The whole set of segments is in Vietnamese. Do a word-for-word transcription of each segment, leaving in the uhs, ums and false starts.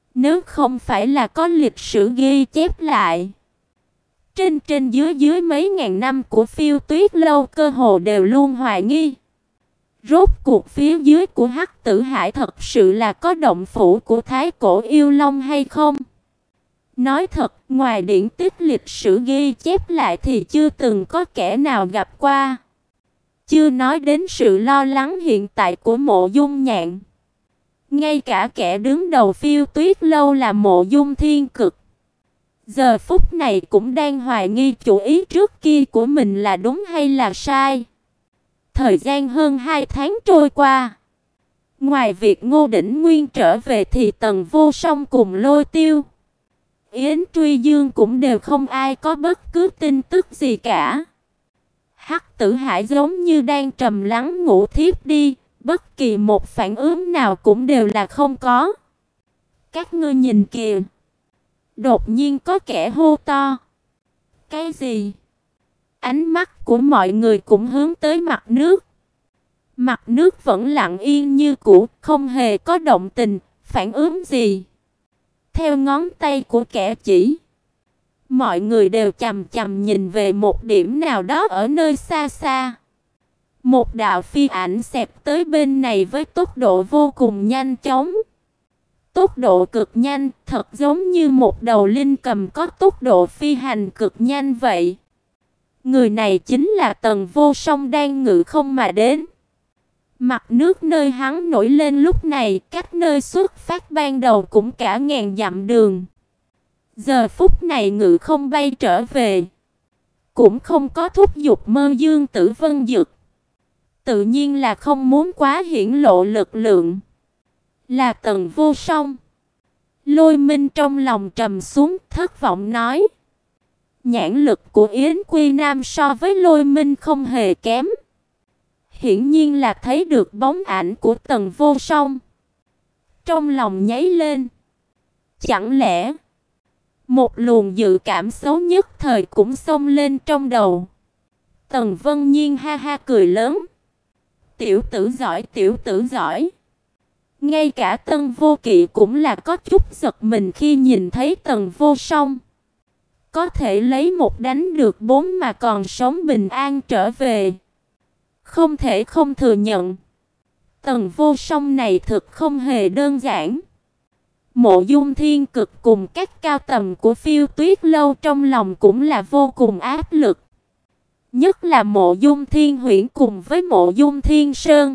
Nếu không phải là có lịch sử ghi chép lại, trên trên dưới dưới mấy ngàn năm của Phiêu Tuyết lâu cơ hồ đều luôn hoài nghi. Rốt cuộc phía dưới của Hắc Tử Hải thật sự là có động phủ của Thái Cổ Yêu Long hay không? Nói thật, ngoài điển tích lịch sử ghi chép lại thì chưa từng có kẻ nào gặp qua. Chưa nói đến sự lo lắng hiện tại của Mộ Dung Nhạn. Ngay cả kẻ đứng đầu Phiêu Tuyết lâu là Mộ Dung Thiên Cực, giờ phút này cũng đang hoài nghi chủ ý trước kia của mình là đúng hay là sai. Thời gian hơn hai tháng trôi qua. Ngoài việc Ngô Đỉnh Nguyên trở về thì Tần Vô Song cùng Lôi Tiêu, Yến Truy Dương cũng đều không ai có bất cứ tin tức gì cả. Hắc Tử Hải giống như đang trầm lắng ngủ thiếp đi, bất kỳ một phản ứng nào cũng đều là không có. Các ngươi nhìn kìa. Đột nhiên có kẻ hô to. Cái gì? Ánh mắt của mọi người cũng hướng tới mặt nước. Mặt nước vẫn lặng yên như cũ, không hề có động tình, phản ứng gì. Theo ngón tay của kẻ chỉ, mọi người đều chằm chằm nhìn về một điểm nào đó ở nơi xa xa. Một đạo phi ảnh xẹt tới bên này với tốc độ vô cùng nhanh chóng. Tốc độ cực nhanh, thật giống như một đầu linh cầm có tốc độ phi hành cực nhanh vậy. Người này chính là Tần Vô Song đang ngự không mà đến. Mặt nước nơi hắn nổi lên lúc này, cách nơi xuất phát ban đầu cũng cả ngàn dặm đường. Giờ phút này ngự không bay trở về, cũng không có thúc giục Mơ Dương Tử Vân Dực. Tự nhiên là không muốn quá hiển lộ lực lượng. Là Tần Vô Song. Lôi Minh trong lòng trầm xuống, thất vọng nói: nhãn lực của Yến Quy Nam so với Lôi Minh không hề kém. Hiển nhiên là thấy được bóng ảnh của Tần Vô Song. Trong lòng nháy lên. Chẳng lẽ một luồng dự cảm xấu nhất thời cũng xông lên trong đầu. Tần Vân Nhiên ha ha cười lớn. Tiểu tử giỏi, tiểu tử giỏi. Ngay cả Tân Vô Kỵ cũng là có chút giật mình khi nhìn thấy Tần Vô Song. Có thể lấy một đánh được bốn mà còn sống bình an trở về. Không thể không thừa nhận, Tần Vô Song này thực không hề đơn giản. Mộ Dung Thiên Cực cùng các cao tầng của Phiêu Tuyết lâu trong lòng cũng là vô cùng áp lực. Nhất là Mộ Dung Thiên Huyễn cùng với Mộ Dung Thiên Sơn.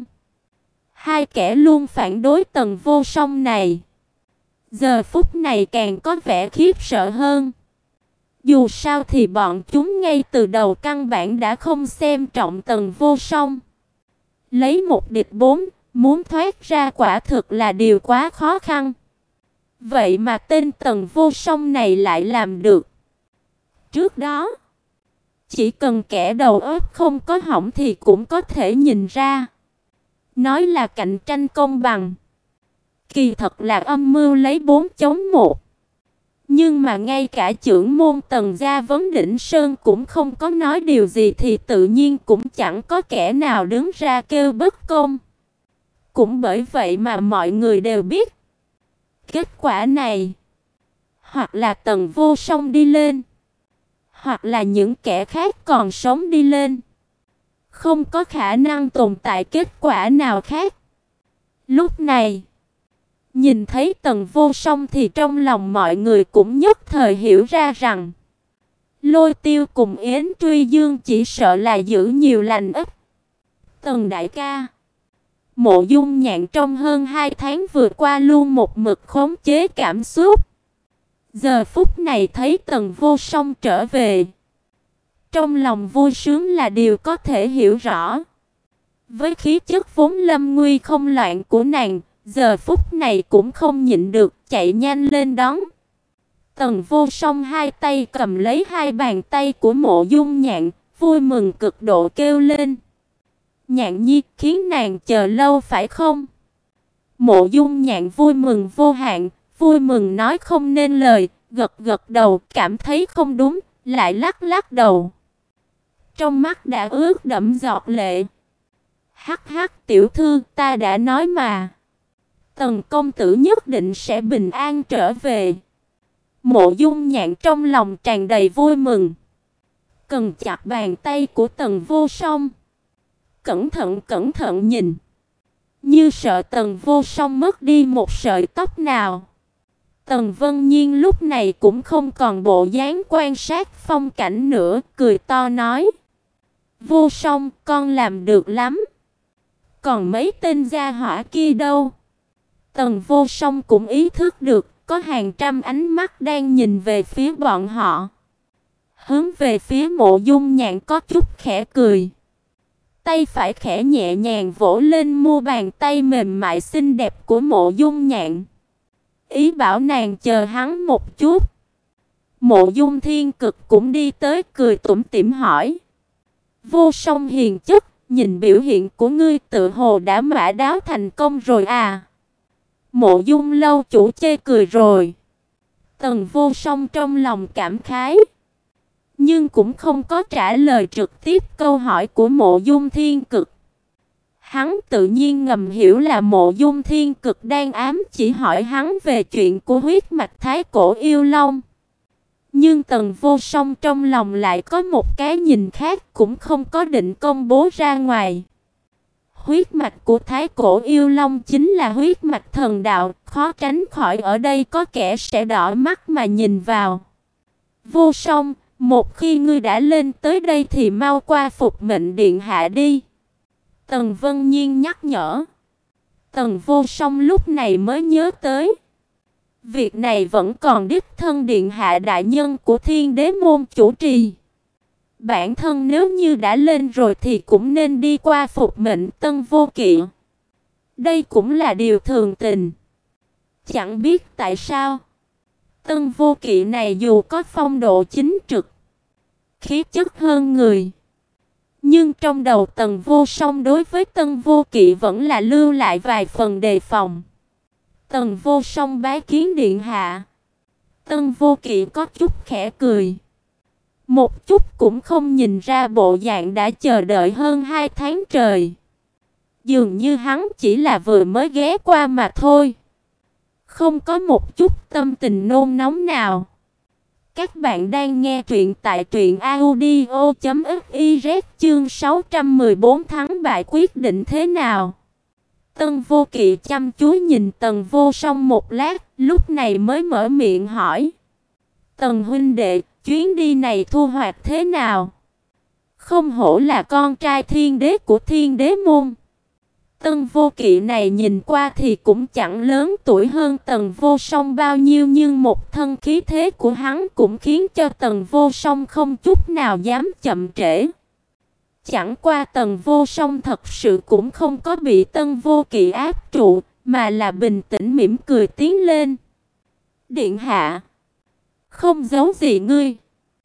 Hai kẻ luôn phản đối Tần Vô Song này, giờ phút này càng có vẻ khiếp sợ hơn. Dù sao thì bọn chúng ngay từ đầu căn bản đã không xem trọng Tần Vô Song. Lấy một địch bốn, muốn thoát ra quả thực là điều quá khó khăn. Vậy mà tên Tần Vô Song này lại làm được. Trước đó, chỉ cần kẻ đầu óc không có hỏng thì cũng có thể nhìn ra. Nói là cạnh tranh công bằng, kỳ thật là âm mưu lấy bốn chống một. Nhưng mà ngay cả trưởng môn Tần gia Vấn Đỉnh Sơn cũng không có nói điều gì thì tự nhiên cũng chẳng có kẻ nào đứng ra kêu bất công. Cũng bởi vậy mà mọi người đều biết, kết quả này, hoặc là Tần Vô Song đi lên, hoặc là những kẻ khác còn sống đi lên. Không có khả năng tồn tại kết quả nào khác. Lúc này, nhìn thấy Tần Vô Song thì trong lòng mọi người cũng nhất thời hiểu ra rằng Lôi Tiêu cùng Yến Truy Dương chỉ sợ là giữ nhiều lành ít. Tần đại ca, Mộ Dung Nhạn trong hơn hai tháng vừa qua luôn một mực khống chế cảm xúc. Giờ phút này thấy Tần Vô Song trở về, trong lòng vui sướng là điều có thể hiểu rõ. Với khí chất vốn lâm nguy không loạn của nàng, giờ phút này cũng không nhịn được chạy nhanh lên đón. Tần Vô Song hai tay cầm lấy hai bàn tay của Mộ Dung Nhạn, vui mừng cực độ kêu lên: Nhạn nhi, khiến nàng chờ lâu phải không? Mộ Dung Nhạn vui mừng vô hạn, vui mừng nói không nên lời, gật gật đầu, cảm thấy không đúng, lại lắc lắc đầu. Trong mắt đã ướt đẫm giọt lệ. Hắc hắc tiểu thư, ta đã nói mà. Tần công tử nhất định sẽ bình an trở về. Mộ Dung Nhạn trong lòng tràn đầy vui mừng, cầm chặt bàn tay của Tần Vô Song, cẩn thận cẩn thận nhìn, như sợ Tần Vô Song mất đi một sợi tóc nào. Tần Vân Nhiên lúc này cũng không còn bộ dáng quan sát phong cảnh nữa, cười to nói: "Vô Song, con làm được lắm. Còn mấy tên gia hỏa kia đâu?" Tần Vô Song cũng ý thức được có hàng trăm ánh mắt đang nhìn về phía bọn họ. Hướng về phía Mộ Dung Nhạn có chút khẽ cười, tay phải khẽ nhẹ nhàng vỗ lên mu bàn tay mềm mại xinh đẹp của Mộ Dung Nhạn, ý bảo nàng chờ hắn một chút. Mộ Dung Thiên Cực cũng đi tới, cười tủm tỉm hỏi: "Vô Song hiền chất, nhìn biểu hiện của ngươi tự hồ đã mã đáo thành công rồi à?" Mộ Dung lâu chủ chê cười rồi. Tần Vô Song trong lòng cảm khái, nhưng cũng không có trả lời trực tiếp câu hỏi của Mộ Dung Thiên Cực. Hắn tự nhiên ngầm hiểu là Mộ Dung Thiên Cực đang ám chỉ hỏi hắn về chuyện của huyết mạch Thái Cổ Yêu Long. Nhưng Tần Vô Song trong lòng lại có một cái nhìn khác, cũng không có định công bố ra ngoài. Huyết mạch của Thái Cổ Yêu Long chính là huyết mạch thần đạo, khó tránh khỏi ở đây có kẻ sẽ đỏ mắt mà nhìn vào. Vô Song, một khi ngươi đã lên tới đây thì mau qua phục mệnh điện hạ đi." Tần Vân Nhiên nhắc nhở. Tần Vô Song lúc này mới nhớ tới, việc này vẫn còn đích thân điện hạ đại nhân của Thiên Đế môn chủ trì. Bản thân nếu như đã lên rồi thì cũng nên đi qua phục mệnh Tân Vô Kỵ. Đây cũng là điều thường tình. Chẳng biết tại sao, Tân Vô Kỵ này dù có phong độ chính trực, khí chất hơn người, nhưng trong đầu Tần Vô Song đối với Tân Vô Kỵ vẫn là lưu lại vài phần đề phòng. Tần Vô Song bái kiến điện hạ. Tân Vô Kỵ có chút khẽ cười, một chút cũng không nhìn ra bộ dạng đã chờ đợi hơn hai tháng trời. Dường như hắn chỉ là vừa mới ghé qua mà thôi, không có một chút tâm tình nôn nóng nào. Các bạn đang nghe truyện tại truyện audio chấm fiz, chương sáu trăm mười bốn thắng bại quyết định thế nào. Tân Vô Kỵ chăm chú nhìn Tần Vô Song một lát, lúc này mới mở miệng hỏi: "Tần huynh đệ, chuyến đi này thu hoạch thế nào? Không hổ là con trai thiên đế của Thiên Đế môn." Tân Vô Kỵ này nhìn qua thì cũng chẳng lớn tuổi hơn Tần Vô Song bao nhiêu, nhưng một thân khí thế của hắn cũng khiến cho Tần Vô Song không chút nào dám chậm trễ. Chẳng qua Tần Vô Song thật sự cũng không có bị Tân Vô Kỵ áp trụ, mà là bình tĩnh mỉm cười tiến lên. "Điện hạ, không giấu gì ngươi,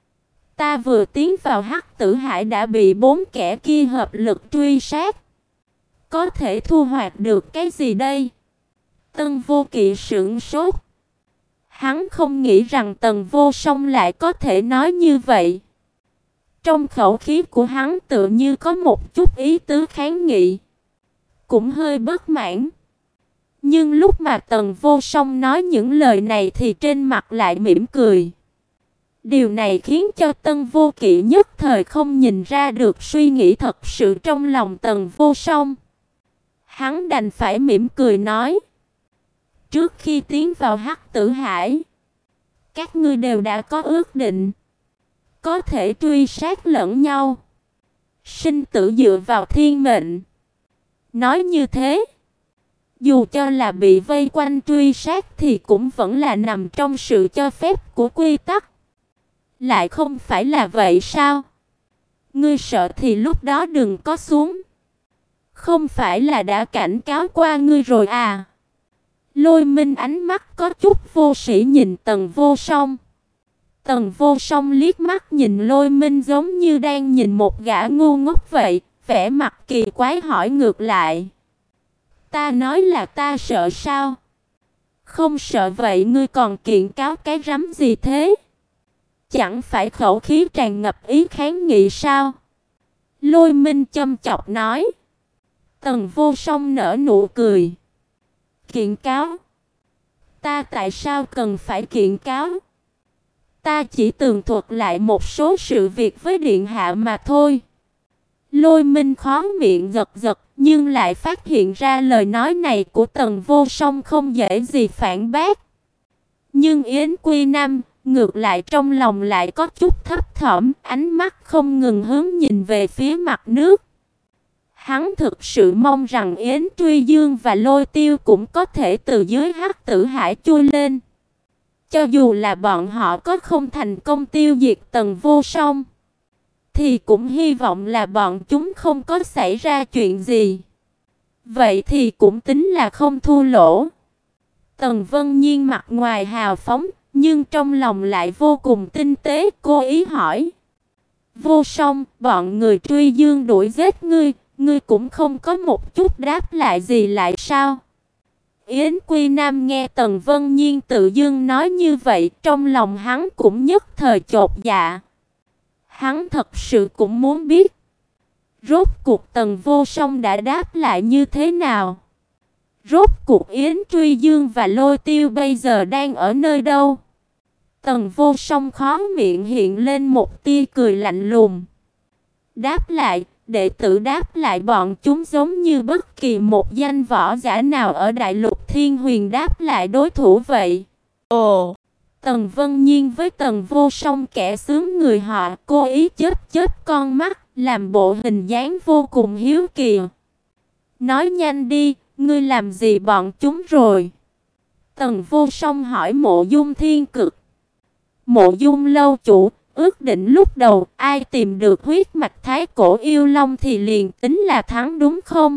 ta vừa tiến vào Hắc Tử Hải đã bị bốn kẻ kia hợp lực truy sát. Có thể thu hoạch được cái gì đây?" Tân Vô Kỵ sững sốt. Hắn không nghĩ rằng Tần Vô Song lại có thể nói như vậy. Trong khẩu khí của hắn tựa như có một chút ý tứ kháng nghị, cũng hơi bất mãn. Nhưng lúc mà Tần Vô Song nói những lời này thì trên mặt lại mỉm cười. Điều này khiến cho Tân Vô Kỵ nhất thời không nhìn ra được suy nghĩ thật sự trong lòng Tần Vô Song. Hắn đành phải mỉm cười nói: "Trước khi tiến vào Hắc Tử Hải, các ngươi đều đã có ước định, có thể truy sát lẫn nhau, sinh tử dựa vào thiên mệnh." Nói như thế, dù cho là bị vây quanh truy sát thì cũng vẫn là nằm trong sự cho phép của quy tắc. Lại không phải là vậy sao? Ngươi sợ thì lúc đó đừng có xuống. Không phải là đã cảnh cáo qua ngươi rồi à? Lôi Minh ánh mắt có chút vô sĩ nhìn Tần Vô Song. Tần Vô Song liếc mắt nhìn Lôi Minh giống như đang nhìn một gã ngu ngốc vậy, vẻ mặt kỳ quái hỏi ngược lại: "Ta nói là ta sợ sao? Không sợ vậy ngươi còn kiện cáo cái rắm gì thế? Chẳng phải khẩu khí tràn ngập ý kháng nghị sao?" Lôi Minh châm chọc nói. Tần Vô Song nở nụ cười. Kiện cáo? Ta tại sao cần phải kiện cáo? Ta chỉ tường thuật lại một số sự việc với điện hạ mà thôi. Lôi Minh khó miệng giật giật, nhưng lại phát hiện ra lời nói này của Tần Vô Song không dễ gì phản bác. Nhưng Yến Quy Nam ngược lại trong lòng lại có chút thấp thỏm, ánh mắt không ngừng hướng nhìn về phía mặt nước. Hắn thực sự mong rằng Yến Truy Dương và Lôi Tiêu cũng có thể từ dưới Hắc Tử Hải chui lên. Cho dù là bọn họ có không thành công tiêu diệt Tần Vô Song, thì cũng hy vọng là bọn chúng không có xảy ra chuyện gì. Vậy thì cũng tính là không thua lỗ. Tần Vân Nhiên mặt ngoài hào phóng, nhưng trong lòng lại vô cùng tinh tế, cố ý hỏi. Vô Song, bọn người Truy Dương đuổi giết ngươi, ngươi cũng không có một chút đáp lại gì lại sao? Yến Quy Nam nghe Tần Vân Nhiên tự dưng nói như vậy, trong lòng hắn cũng nhất thời chột dạ. Hắn thật sự cũng muốn biết, rốt cuộc Tần Vô Song đã đáp lại như thế nào? Rốt cuộc Yến Truy Dương và Lôi Tiêu bây giờ đang ở nơi đâu? Tần Vô Song khó miệng hiện lên một tia cười lạnh lùng. Đáp lại, đệ tử đáp lại bọn chúng giống như bất kỳ một danh võ giả nào ở Đại Lục Thiên Huyền đáp lại đối thủ vậy. Ồ! Tần Vân Nhiên với Tần Vô Song kẻ xướng người họ, cố ý chớp chớp con mắt, làm bộ hình dáng vô cùng hiếu kỳ. Nói nhanh đi, ngươi làm gì bọn chúng rồi? Tần Vô Song hỏi Mộ Dung Thiên Cực. Mộ Dung lâu chủ, ước định lúc đầu ai tìm được huyết mạch thái cổ yêu long thì liền tính là thắng đúng không?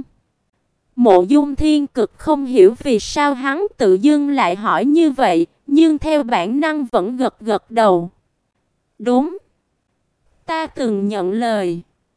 Mộ Dung Thiên Cực không hiểu vì sao hắn tự dưng lại hỏi như vậy, nhưng theo bản năng vẫn gật gật đầu. Đúng. Ta từng nhận lời.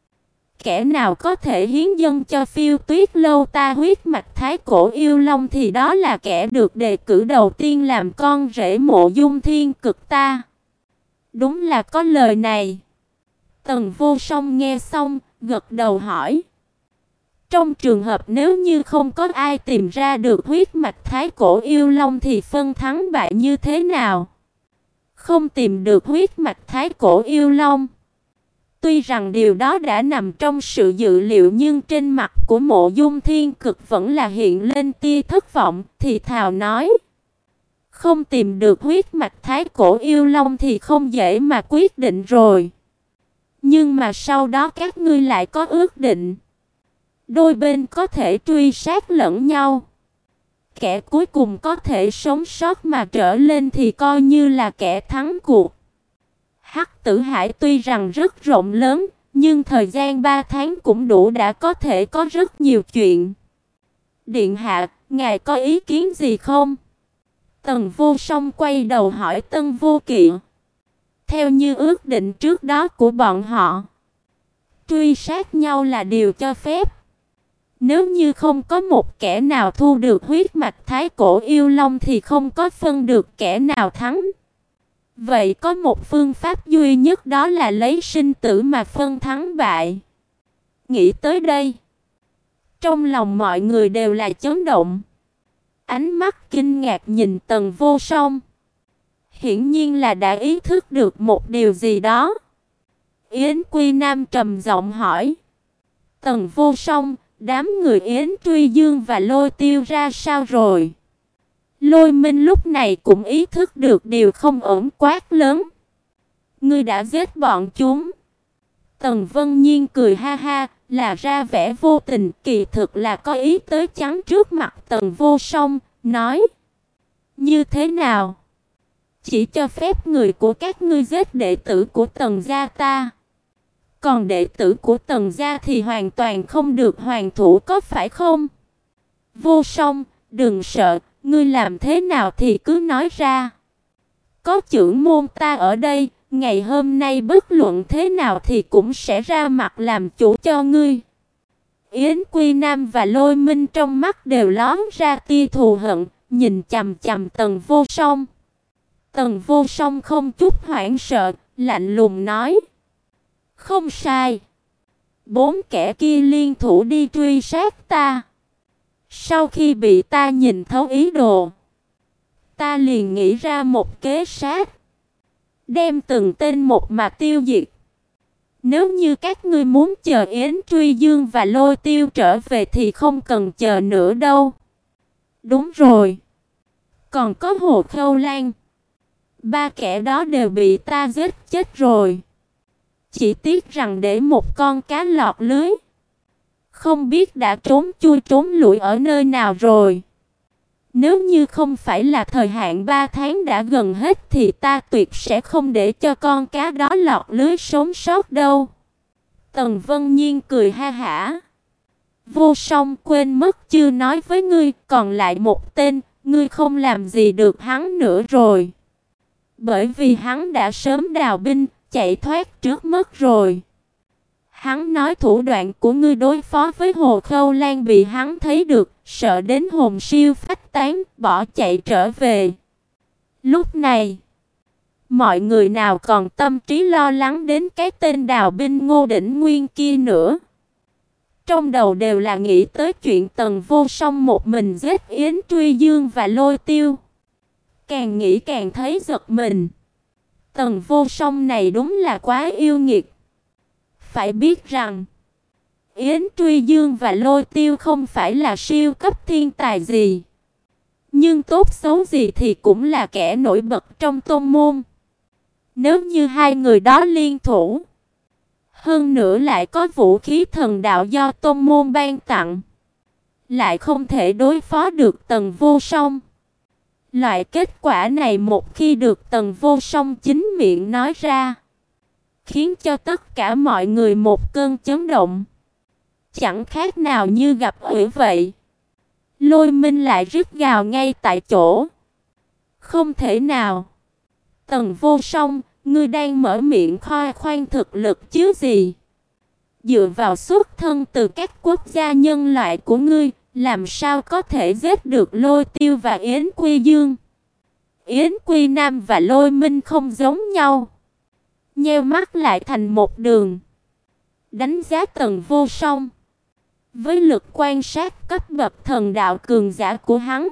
Kẻ nào có thể hiến dâng cho Phiêu Tuyết lâu ta huyết mạch thái cổ yêu long thì đó là kẻ được đề cử đầu tiên làm con rể Mộ Dung Thiên Cực ta. Đúng là có lời này. Tần Vô Song nghe xong, gật đầu hỏi. Trong trường hợp nếu như không có ai tìm ra được huyết mạch thái cổ yêu long thì phân thắng bại như thế nào? Không tìm được huyết mạch thái cổ yêu long. Tuy rằng điều đó đã nằm trong sự dự liệu nhưng trên mặt của Mộ Dung Thiên Cực vẫn là hiện lên tia thất vọng, thì thào nói. Không tìm được huyết mạch thái cổ yêu long thì không dễ mà quyết định rồi. Nhưng mà sau đó các ngươi lại có ước định. Đôi bên có thể truy sát lẫn nhau. Kẻ cuối cùng có thể sống sót mà trở lên thì coi như là kẻ thắng cuộc. Hắc Tử Hải tuy rằng rất rộng lớn, nhưng thời gian ba tháng cũng đủ đã có thể có rất nhiều chuyện. Điện hạ, ngài có ý kiến gì không? Tần Vô Song quay đầu hỏi Tân Vô Kỵ. Theo như ước định trước đó của bọn họ, truy sát nhau là điều cho phép. Nếu như không có một kẻ nào thu được huyết mạch thái cổ yêu long thì không có phân được kẻ nào thắng. Vậy có một phương pháp duy nhất đó là lấy sinh tử mà phân thắng bại. Nghĩ tới đây, trong lòng mọi người đều là chấn động. Ánh mắt kinh ngạc nhìn Tần Vô Song. Hiển nhiên là đã ý thức được một điều gì đó. Yến Quy Nam trầm giọng hỏi. Tần Vô Song, đám người Yến Truy Dương và Lôi Tiêu ra sao rồi? Lôi Minh lúc này cũng ý thức được điều không ổn, quát lớn. Ngươi đã giết bọn chúng. Tần Vân Nhiên cười ha ha, là ra vẻ vô tình, kỳ thực là có ý tới chắn trước mặt Tần Vô Song, nói. Như thế nào? Chỉ cho phép người của các ngươi giết đệ tử của Tần gia ta. Còn đệ tử của Tần gia thì hoàn toàn không được hoàn thủ có phải không? Vô Song, đừng sợ, ngươi làm thế nào thì cứ nói ra. Có trưởng môn ta ở đây, ngày hôm nay bất luận thế nào thì cũng sẽ ra mặt làm chủ cho ngươi. Yến Quy Nam và Lôi Minh trong mắt đều lóm ra tia thù hận, nhìn chằm chằm Tần Vô Song. Tần Vô Song không chút hoảng sợ, lạnh lùng nói. Không sai. Bốn kẻ kia liên thủ đi truy sát ta. Sau khi bị ta nhìn thấu ý đồ, ta liền nghĩ ra một kế sách, đem từng tên một mà tiêu diệt. Nếu như các ngươi muốn chờ Yến Truy Dương và Lôi Tiêu trở về thì không cần chờ nữa đâu. Đúng rồi, còn có Hồ Khâu Lan. Ba kẻ đó đều bị ta giết chết rồi. Chỉ tiếc rằng để một con cá lọt lưới, không biết đã trốn chui trốn lủi ở nơi nào rồi. Nếu như không phải là thời hạn ba tháng đã gần hết thì ta tuyệt sẽ không để cho con cá đó lọt lưới sống sót đâu. Tần Vân Nhiên cười ha hả. Vô Song, quên mất chưa nói với ngươi, còn lại một tên, ngươi không làm gì được hắn nữa rồi. Bởi vì hắn đã sớm đào binh, chạy thoát trước mất rồi. Hắn nói thủ đoạn của ngươi đối phó với Hồ Khâu Lan bị hắn thấy được, sợ đến hồn siêu phách tán, bỏ chạy trở về. Lúc này, mọi người nào còn tâm trí lo lắng đến cái tên đào binh Ngô Đỉnh Nguyên kia nữa. Trong đầu đều là nghĩ tới chuyện Tần Vô Song một mình giết Yến Truy Dương và Lôi Tiêu. Càng nghĩ càng thấy giật mình. Tần Vô Song này đúng là quá yêu nghiệt. Phải biết rằng, Yến Truy Dương và Lôi Tiêu không phải là siêu cấp thiên tài gì. Nhưng tốt xấu gì thì cũng là kẻ nổi bật trong tôn môn. Nếu như hai người đó liên thủ, hơn nữa lại có vũ khí thần đạo do tôn môn ban tặng, lại không thể đối phó được Tần Vô Song. Loại kết quả này một khi được Tần Vô Song chính miệng nói ra, khiến cho tất cả mọi người một cơn chấn động. Chẳng khác nào như gặp ủy vậy. Lôi Minh lại rít gào ngay tại chỗ. Không thể nào. Tần Vô Song, ngươi đang mở miệng khoe khoang thực lực chứ gì? Dựa vào xuất thân từ các quốc gia nhân loại của ngươi, làm sao có thể giết được Lôi Tiêu và Yến Quy Dương? Yến Quy Nam và Lôi Minh không giống nhau. Nheo mắt lại thành một đường. Đánh giá Tần Vô Song. Với lực quan sát cấp bậc thần đạo cường giả của hắn,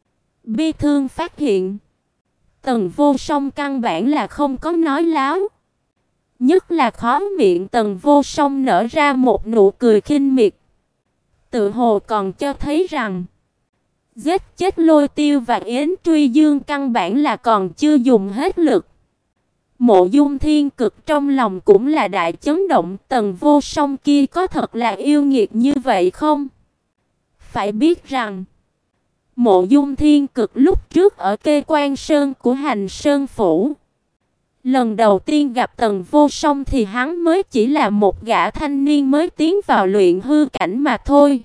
bi thương phát hiện Tần Vô Song căn bản là không có nói láo. Nhất là khóe miệng Tần Vô Song nở ra một nụ cười khinh miệt, tự hồ còn cho thấy rằng giết chết Lôi Tiêu và Yến Truy Dương căn bản là còn chưa dùng hết lực. Mộ Dung Thiên Cực trong lòng cũng là đại chấn động, Tần Vô Song kia có thật là yêu nghiệt như vậy không? Phải biết rằng, Mộ Dung Thiên Cực lúc trước ở Kê Quan Sơn của Hành Sơn Phủ, lần đầu tiên gặp Tần Vô Song thì hắn mới chỉ là một gã thanh niên mới tiến vào luyện hư cảnh mà thôi.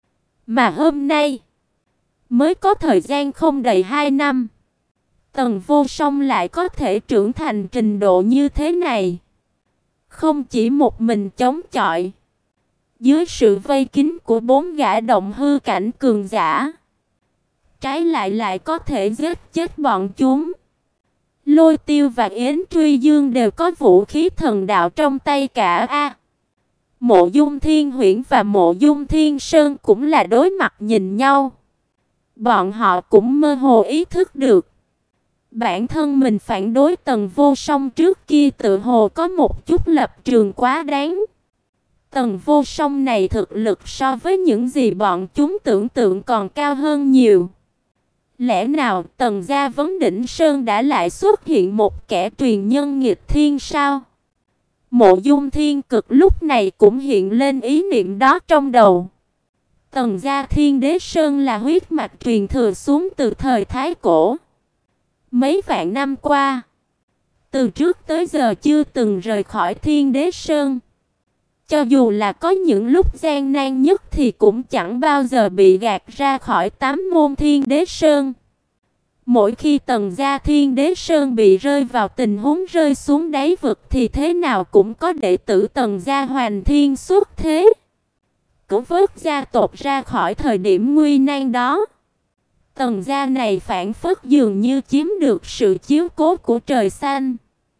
Mà hôm nay, mới có thời gian không đầy hai năm, Tần Vô Song lại có thể trưởng thành trình độ như thế này. Không chỉ một mình chống chọi, dưới sự vây kín của bốn gã động hư cảnh cường giả, trái lại lại có thể giết chết bọn chúng. Lôi Tiêu và Yến Truy Dương đều có vũ khí thần đạo trong tay cả a. Mộ Dung Thiên Huyễn và Mộ Dung Thiên Sơn cũng là đối mặt nhìn nhau. Bọn họ cũng mơ hồ ý thức được bản thân mình phản đối Tần Vô Song trước kia tự hồ có một chút lập trường quá đáng. Tần Vô Song này thực lực so với những gì bọn chúng tưởng tượng còn cao hơn nhiều. Lẽ nào Tần gia Vấn Đỉnh Sơn đã lại xuất hiện một kẻ truyền nhân nghịch thiên sao? Mộ Dung Thiên Cực lúc này cũng hiện lên ý niệm đó trong đầu. Tần gia Thiên Đế Sơn là huyết mạch truyền thừa xuống từ thời Thái Cổ. Mấy vạn năm qua, từ trước tới giờ chưa từng rời khỏi Thiên Đế Sơn. Cho dù là có những lúc gian nan nhất thì cũng chẳng bao giờ bị gạt ra khỏi tám môn Thiên Đế Sơn. Mỗi khi Tần gia Thiên Đế Sơn bị rơi vào tình huống rơi xuống đáy vực thì thế nào cũng có đệ tử Tần gia Hoành Thiên xuất thế, cứu vớt gia tộc ra khỏi thời điểm nguy nan đó. Tần gia này phản phất dường như chiếm được sự chiếu cố của trời xanh,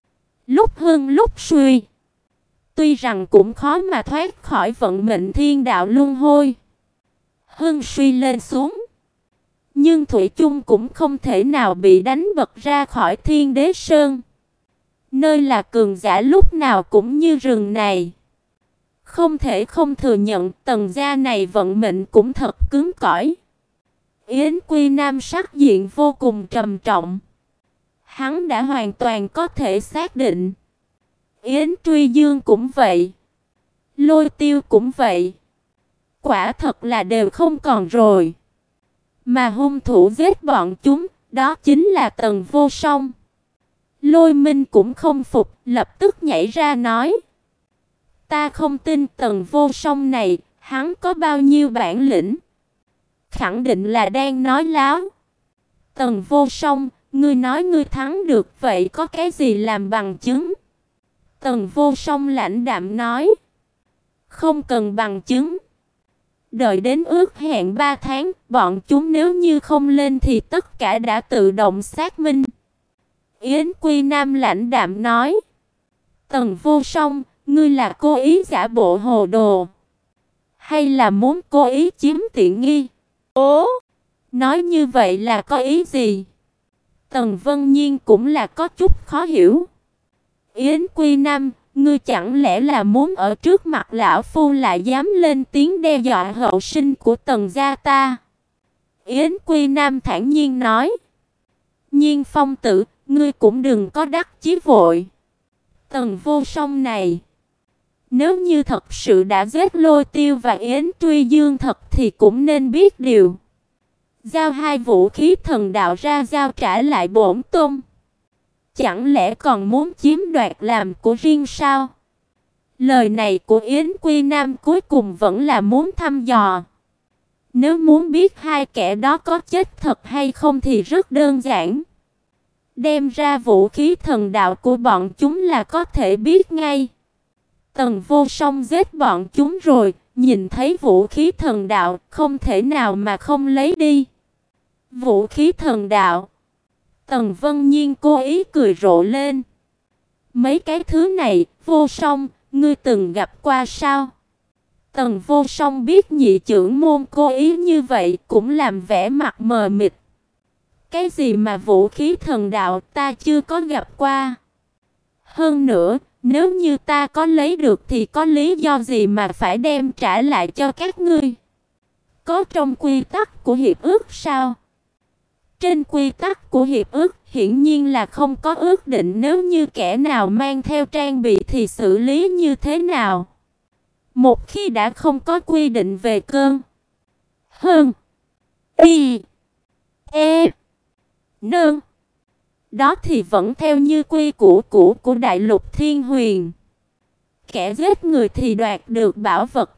lúc hưng lúc suy. Tuy rằng cũng khó mà thoát khỏi vận mệnh thiên đạo luân hồi, hưng suy lên xuống. Nhưng thủy chung cũng không thể nào bị đánh bật ra khỏi Thiên Đế Sơn. Nơi là cường giả lúc nào cũng như rừng này. Không thể không thừa nhận Tần gia này vận mệnh cũng thật cứng cỏi. Yến Quy Nam sắc diện vô cùng trầm trọng. Hắn đã hoàn toàn có thể xác định. Yến Truy Dương cũng vậy. Lôi Tiêu cũng vậy. Quả thật là đều không còn rồi. Mà hung thủ giết bọn chúng, đó chính là Tần Vô Song. Lôi Minh cũng không phục, lập tức nhảy ra nói: ta không tin Tần Vô Song này, hắn có bao nhiêu bản lĩnh. Khẳng định là đang nói láo. Tần Vô Song, ngươi nói ngươi thắng được vậy có cái gì làm bằng chứng? Tần Vô Song lãnh đạm nói: không cần bằng chứng. Đợi đến ước hẹn ba tháng, bọn chúng nếu như không lên thì tất cả đã tự động xác minh. Yến Quy Nam lãnh đạm nói: Tần Vô Song, ngươi là cố ý giả bộ hồ đồ, hay là muốn cố ý chiếm tiện nghi? Ố, nói như vậy là có ý gì? Tần Vân Nhiên cũng là có chút khó hiểu. Yến Quy Nam, ngươi chẳng lẽ là muốn ở trước mặt lão phu lại dám lên tiếng đe dọa hậu sinh của Tần gia ta? Yến Quy Nam thản nhiên nói: Nhiên Phong tử, ngươi cũng đừng có đắc chí vội. Tần Vô Song này, nếu như thật sự đã giết Lôi Tiêu và Yến Truy Dương thật thì cũng nên biết điều. Giao hai vũ khí thần đạo ra giao trả lại bổn tôn. Chẳng lẽ còn muốn chiếm đoạt làm của riêng sao? Lời này của Yến Quy Nam cuối cùng vẫn là muốn thăm dò. Nếu muốn biết hai kẻ đó có chết thật hay không thì rất đơn giản. Đem ra vũ khí thần đạo của bọn chúng là có thể biết ngay. Tần Vô Song giết bọn chúng rồi, nhìn thấy vũ khí thần đạo, không thể nào mà không lấy đi. Vũ khí thần đạo. Tần Vân Nhiên cố ý cười rộ lên. Mấy cái thứ này, Vô Song, ngươi từng gặp qua sao? Tần Vô Song biết nhị trưởng môn cố ý như vậy cũng làm vẻ mặt mờ mịt. Cái gì mà vũ khí thần đạo ta chưa có gặp qua. Hơn nữa, nếu như ta có lấy được thì có lý do gì mà phải đem trả lại cho các ngươi? Có trong quy tắc của hiệp ước sao? Trên quy tắc của hiệp ước hiển nhiên là không có ước định nếu như kẻ nào mang theo trang bị thì xử lý như thế nào. Một khi đã không có quy định về cơn hơn y e nương, đó thì vẫn theo như quy củ cũ của Đại Lục Thiên Huyền. Kẻ giết người thì đoạt được bảo vật.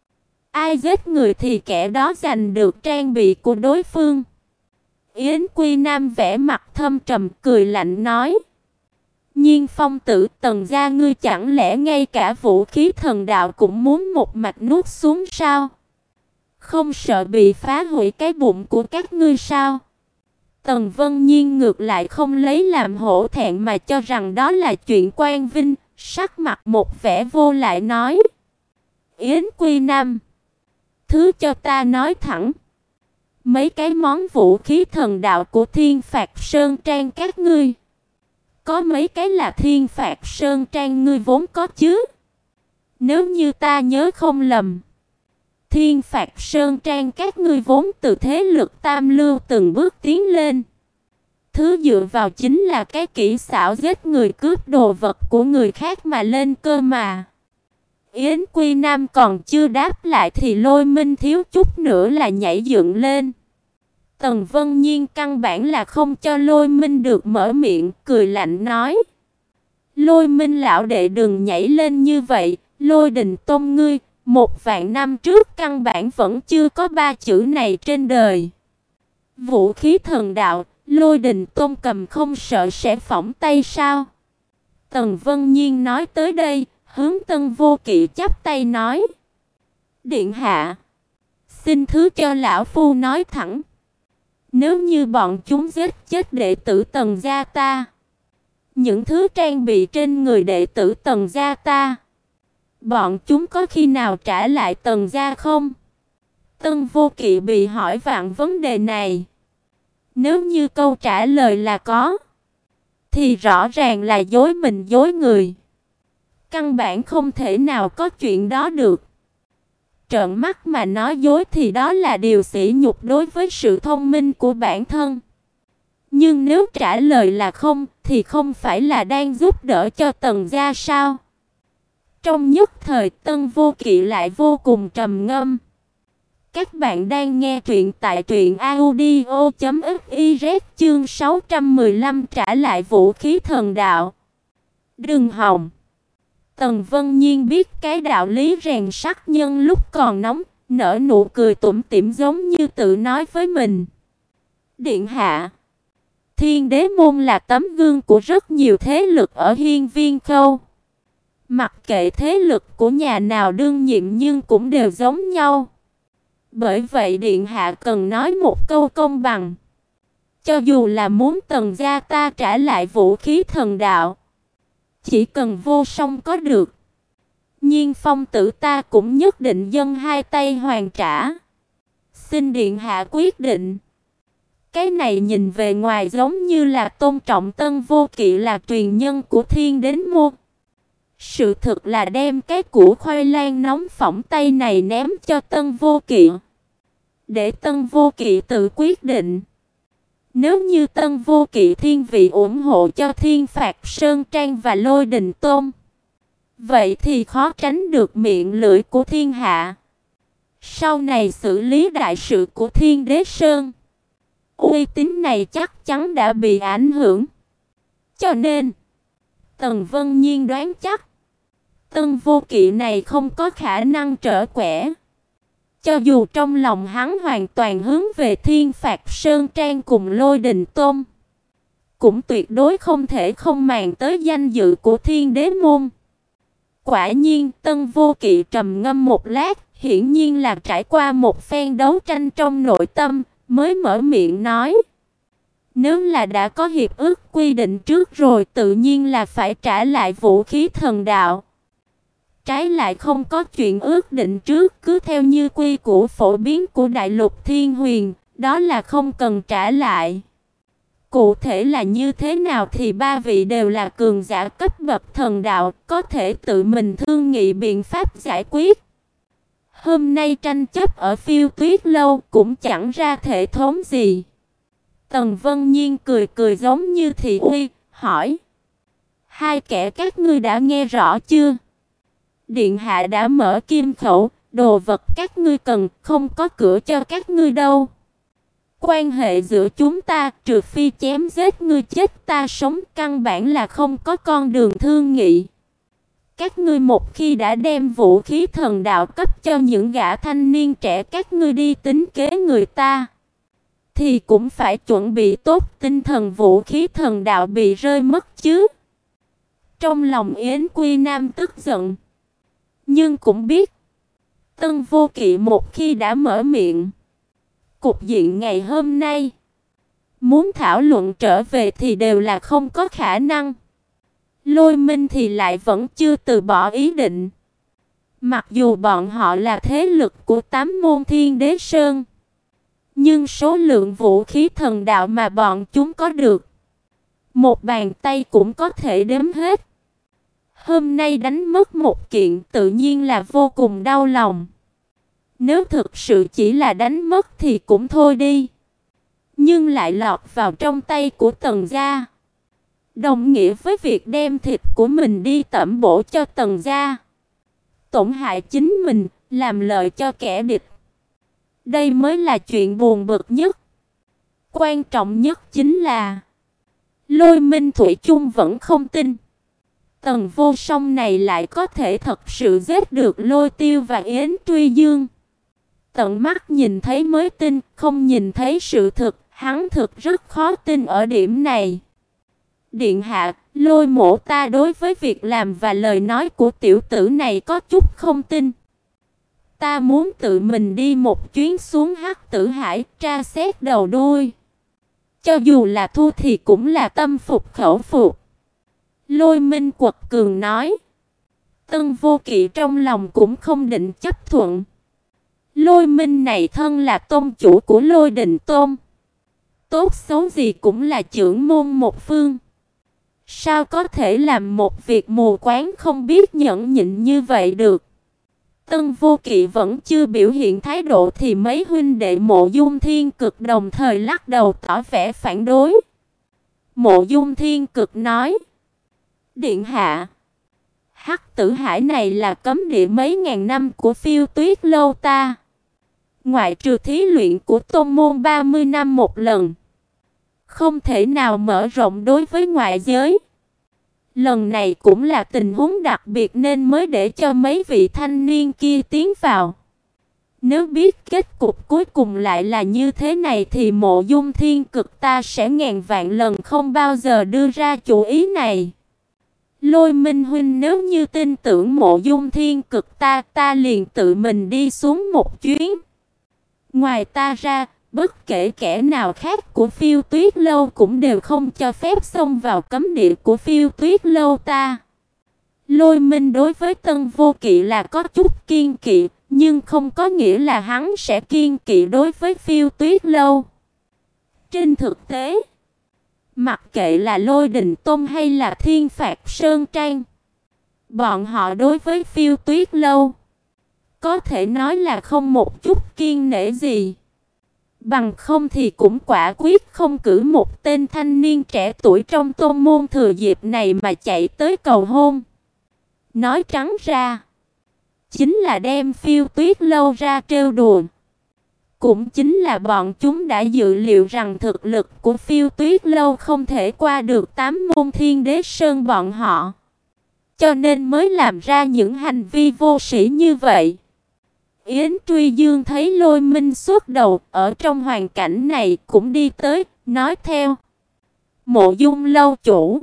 Ai giết người thì kẻ đó giành được trang bị của đối phương. Yến Quy Nam vẽ mặt thâm trầm cười lạnh nói: Nhiên Phong tử, Tần gia ngươi chẳng lẽ ngay cả vũ khí thần đạo cũng muốn một mạch nuốt xuống sao? Không sợ bị phá hủy cái bụng của các ngươi sao? Tần Vân Nhiên ngược lại không lấy làm hổ thẹn mà cho rằng đó là chuyện quan vinh, sắc mặt một vẻ vô lại nói: Yến Quy Nam, thứ cho ta nói thẳng. Mấy cái món vũ khí thần đạo của Thiên Phạt Sơn Trang các ngươi, có mấy cái là Thiên Phạt Sơn Trang ngươi vốn có chứ? Nếu như ta nhớ không lầm, Thiên Phạt Sơn Trang các ngươi vốn từ thế lực tam lưu từng bước tiến lên. Thứ dựa vào chính là cái kỹ xảo giết người cướp đồ vật của người khác mà lên cơ mà. Yến Quy Nam còn chưa đáp lại thì Lôi Minh thiếu chút nữa là nhảy dựng lên. Tần Vân Nhiên căn bản là không cho Lôi Minh được mở miệng, cười lạnh nói: Lôi Minh lão đệ đừng nhảy lên như vậy, Lôi Đình Tôn ngươi, một vạn năm trước căn bản vẫn chưa có ba chữ này trên đời. Vũ khí thần đạo, Lôi Đình Tôn cầm không sợ sẽ phỏng tay sao? Tần Vân Nhiên nói tới đây, hướng Tân Vô Kỵ chắp tay nói: Điện hạ, xin thứ cho lão phu nói thẳng. Nếu như bọn chúng giết chết đệ tử Tần gia ta, những thứ trang bị trên người đệ tử Tần gia ta, bọn chúng có khi nào trả lại Tần gia không? Tân Vô Kỵ bị hỏi vạn vấn đề này. Nếu như câu trả lời là có, thì rõ ràng là dối mình dối người. Căn bản không thể nào có chuyện đó được. Trợn mắt mà nói dối thì đó là điều sỉ nhục đối với sự thông minh của bản thân. Nhưng nếu trả lời là không, thì không phải là đang giúp đỡ cho Tần gia sao? Trong nhất thời, Tân Vô Kỵ lại vô cùng trầm ngâm. Các bạn đang nghe truyện tại truyện audio chấm fiz chương sáu trăm mười lăm trả lại vũ khí thần đạo. Đừng hòng. Tần Vân Nhiên biết cái đạo lý rèn sắt nhân lúc còn nóng, nở nụ cười tủm tỉm giống như tự nói với mình. Điện hạ, Thiên Đế môn là tấm gương của rất nhiều thế lực ở Hiên Viên Khâu. Mặc kệ thế lực của nhà nào đương nhiệm nhưng cũng đều giống nhau. Bởi vậy điện hạ cần nói một câu công bằng. Cho dù là muốn Tần gia ta trả lại vũ khí thần đạo, chỉ cần vô song có được, Nhiên Phong tử ta cũng nhất định dâng hai tay hoàn trả. Xin điện hạ quyết định. Cái này nhìn về ngoài giống như là tôn trọng Tân Vô Kỵ là truyền nhân của Thiên Đế môn. Sự thực là đem cái củ khoai lang nóng phỏng tay này ném cho Tân Vô Kỵ, để Tân Vô Kỵ tự quyết định. Nếu như Tân Vô Kỵ thiên vị ủng hộ cho Thiên Phạt Sơn Trang và Lôi Đình Tôn, vậy thì khó tránh được miệng lưỡi của thiên hạ. Sau này xử lý đại sự của Thiên Đế Sơn, uy tín này chắc chắn đã bị ảnh hưởng. Cho nên, Tần Vân Nhiên đoán chắc Tân Vô Kỵ này không có khả năng trở quẻ. Cho dù trong lòng hắn hoàn toàn hướng về Thiên Phạt Sơn Trang cùng Lôi Đình Tôn, cũng tuyệt đối không thể không màng tới danh dự của Thiên Đế môn. Quả nhiên, Tân Vô Kỵ trầm ngâm một lát, hiển nhiên là trải qua một phen đấu tranh trong nội tâm, mới mở miệng nói. Nếu là đã có hiệp ước quy định trước rồi, tự nhiên là phải trả lại vũ khí thần đạo. Trái lại không có chuyện ước định trước, cứ theo như quy củ phổ biến của Đại Lục Thiên Huyền, đó là không cần trả lại. Cụ thể là như thế nào thì ba vị đều là cường giả cấp bậc thần đạo, có thể tự mình thương nghị biện pháp giải quyết. Hôm nay tranh chấp ở Phiêu Tuyết lâu cũng chẳng ra thể thống gì. Tần Vân Nhiên cười cười giống như thị uy, hỏi: Hai kẻ các ngươi đã nghe rõ chưa? Điện hạ đã mở kim khẩu, đồ vật các ngươi cần không có cửa cho các ngươi đâu. Quan hệ giữa chúng ta, trừ phi chém giết ngươi chết ta sống, căn bản là không có con đường thương nghị. Các ngươi một khi đã đem vũ khí thần đạo cấp cho những gã thanh niên trẻ các ngươi đi tính kế người ta, thì cũng phải chuẩn bị tốt tinh thần vũ khí thần đạo bị rơi mất chứ. Trong lòng Yến Quy Nam tức giận, nhưng cũng biết Tân Vô Kỵ một khi đã mở miệng, cục diện ngày hôm nay muốn thảo luận trở về thì đều là không có khả năng. Lôi Minh thì lại vẫn chưa từ bỏ ý định. Mặc dù bọn họ là thế lực của tám môn Thiên Đế Sơn, nhưng số lượng vũ khí thần đạo mà bọn chúng có được, một bàn tay cũng có thể đếm hết. Hôm nay đánh mất một kiện tự nhiên là vô cùng đau lòng. Nếu thực sự chỉ là đánh mất thì cũng thôi đi, nhưng lại lọt vào trong tay của Tần gia, đồng nghĩa với việc đem thịt của mình đi tẩm bổ cho Tần gia, tổn hại chính mình, làm lợi cho kẻ địch. Đây mới là chuyện buồn bực nhất. Quan trọng nhất chính là Lôi Minh thủy chung vẫn không tin Tần Vô Song này lại có thể thật sự giết được Lôi Tiêu và Yến Truy Dương. Tận mắt nhìn thấy mới tin, không nhìn thấy sự thực, hắn thực rất khó tin ở điểm này. Điện hạ, Lôi mộ ta đối với việc làm và lời nói của tiểu tử này có chút không tin. Ta muốn tự mình đi một chuyến xuống Hắc Tử Hải, tra xét đầu đuôi. Cho dù là thua thì cũng là tâm phục khẩu phục. Lôi Minh quật cường nói. Tân Vô Kỵ trong lòng cũng không định chấp thuận. Lôi Minh này thân là tôn chủ của Lôi Đình Tôn, tốt xấu gì cũng là trưởng môn một phương. Sao có thể làm một việc mù quáng không biết nhẫn nhịn như vậy được? Tân Vô Kỵ vẫn chưa biểu hiện thái độ thì mấy huynh đệ Mộ Dung Thiên Cực đồng thời lắc đầu tỏ vẻ phản đối. Mộ Dung Thiên Cực nói: Điện hạ, Hắc Tử Hải này là cấm địa mấy ngàn năm của Phiêu Tuyết lâu ta. Ngoại trừ thí luyện của tôn môn ba mươi năm một lần, không thể nào mở rộng đối với ngoại giới. Lần này cũng là tình huống đặc biệt nên mới để cho mấy vị thanh niên kia tiến vào. Nếu biết kết cục cuối cùng lại là như thế này thì Mộ Dung Thiên Cực ta sẽ ngàn vạn lần không bao giờ đưa ra chủ ý này. Lôi Minh huynh nếu như tin tưởng Mộ Dung Thiên Cực ta, ta liền tự mình đi xuống một chuyến. Ngoài ta ra, bất kể kẻ nào khác của Phiêu Tuyết lâu cũng đều không cho phép xông vào cấm địa của Phiêu Tuyết lâu ta. Lôi Minh đối với Tân Vô Kỵ là có chút kiên kỵ, nhưng không có nghĩa là hắn sẽ kiên kỵ đối với Phiêu Tuyết lâu. Trên thực tế, mặc kệ là Lôi Đình Tôn hay là Thiên Phạt Sơn Trang, bọn họ đối với Phiêu Tuyết lâu có thể nói là không một chút kiêng nể gì. Bằng không thì cũng quả quyết không cử một tên thanh niên trẻ tuổi trong tôn môn thừa dịp này mà chạy tới cầu hôn. Nói trắng ra, chính là đem Phiêu Tuyết lâu ra trêu đùa. Cũng chính là bọn chúng đã dự liệu rằng thực lực của Phiêu Tuyết lâu không thể qua được tám môn Thiên Đế Sơn bọn họ, cho nên mới làm ra những hành vi vô sĩ như vậy. Yến Truy Dương thấy Lôi Minh xuất đầu, ở trong hoàn cảnh này cũng đi tới, nói theo: Mộ Dung lâu chủ,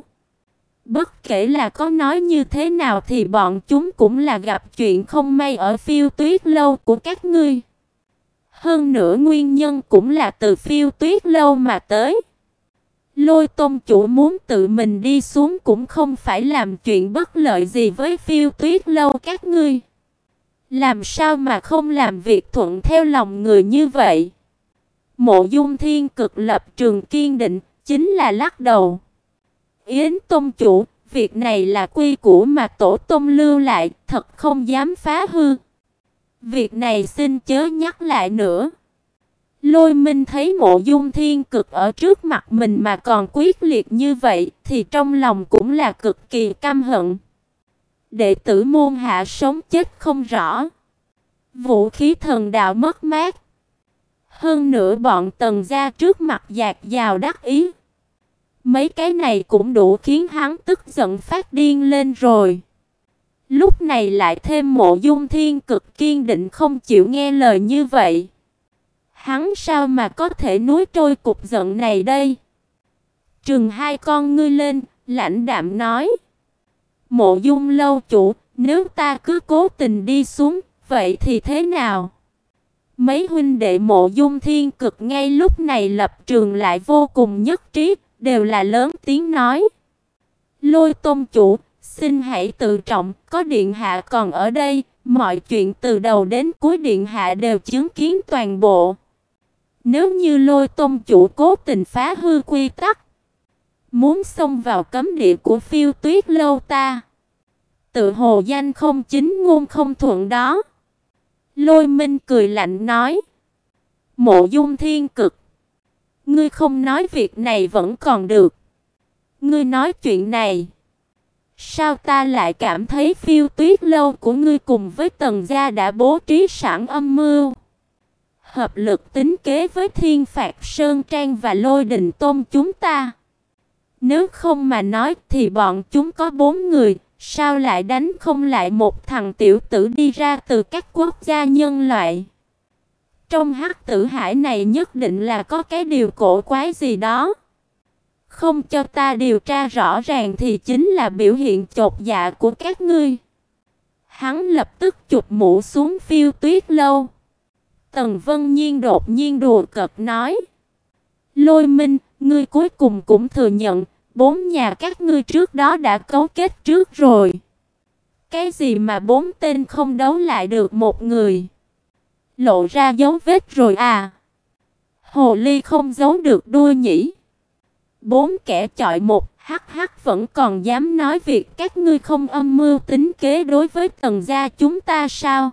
bất kể là có nói như thế nào thì bọn chúng cũng là gặp chuyện không may ở Phiêu Tuyết lâu của các ngươi. Hơn nữa nguyên nhân cũng là từ Phiêu Tuyết lâu mà tới. Lôi tôn chủ muốn tự mình đi xuống cũng không phải làm chuyện bất lợi gì với Phiêu Tuyết lâu các ngươi. Làm sao mà không làm việc thuận theo lòng người như vậy? Mộ Dung Thiên Cực lập trường kiên định, chính là lắc đầu. Yến tôn chủ, việc này là quy củ mà tổ tông lưu lại, thật không dám phá hư. Việc này xin chớ nhắc lại nữa. Lôi Minh thấy Mộ Dung Thiên Cực ở trước mặt mình mà còn quyết liệt như vậy thì trong lòng cũng là cực kỳ căm hận. Đệ tử môn hạ sống chết không rõ, vũ khí thần đạo mất mát. Hơn nữa bọn Tần gia trước mặt dạt dào đắc ý. Mấy cái này cũng đủ khiến hắn tức giận phát điên lên rồi. Lúc này lại thêm Mộ Dung Thiên Cực kiên định không chịu nghe lời như vậy. Hắn sao mà có thể nuốt trôi cục giận này đây? Trừng hai con ngươi lên, lãnh đạm nói: Mộ Dung lâu chủ, nếu ta cứ cố tình đi xuống, vậy thì thế nào? Mấy huynh đệ Mộ Dung Thiên Cực ngay lúc này lập trường lại vô cùng nhất trí, đều là lớn tiếng nói: Lôi tôn chủ, xin hãy tự trọng, có điện hạ còn ở đây, mọi chuyện từ đầu đến cuối điện hạ đều chứng kiến toàn bộ. Nếu như Lôi tôn chủ cố tình phá hư quy tắc, muốn xông vào cấm địa của Phiêu Tuyết lâu ta, tự hồ danh không chính ngôn không thuận đó. Lôi Minh cười lạnh nói: Mộ Dung Thiên Cực, ngươi không nói việc này vẫn còn được. Ngươi nói chuyện này, sao ta lại cảm thấy Phiêu Tuyết lâu của ngươi cùng với Tần gia đã bố trí sẵn âm mưu, hợp lực tính kế với Thiên Phạt Sơn Trang và Lôi Đình Tôn chúng ta. Nếu không mà nói thì bọn chúng có bốn người, sao lại đánh không lại một thằng tiểu tử đi ra từ các quốc gia nhân loại? Trong Hắc Tử Hải này nhất định là có cái điều cổ quái gì đó. Không cho ta điều tra rõ ràng thì chính là biểu hiện chột dạ của các ngươi. Hắn lập tức chụp mũ xuống Phiêu Tuyết lâu. Tần Vân Nhiên đột nhiên đùa cợt nói: Lôi Minh, ngươi cuối cùng cũng thừa nhận bốn nhà các ngươi trước đó đã cấu kết trước rồi. Cái gì mà bốn tên không đấu lại được một người? Lộ ra dấu vết rồi à? Hồ ly không giấu được đuôi nhỉ? Bốn kẻ chọi một, hắc hắc vẫn còn dám nói việc các ngươi không âm mưu tính kế đối với Tần gia chúng ta sao?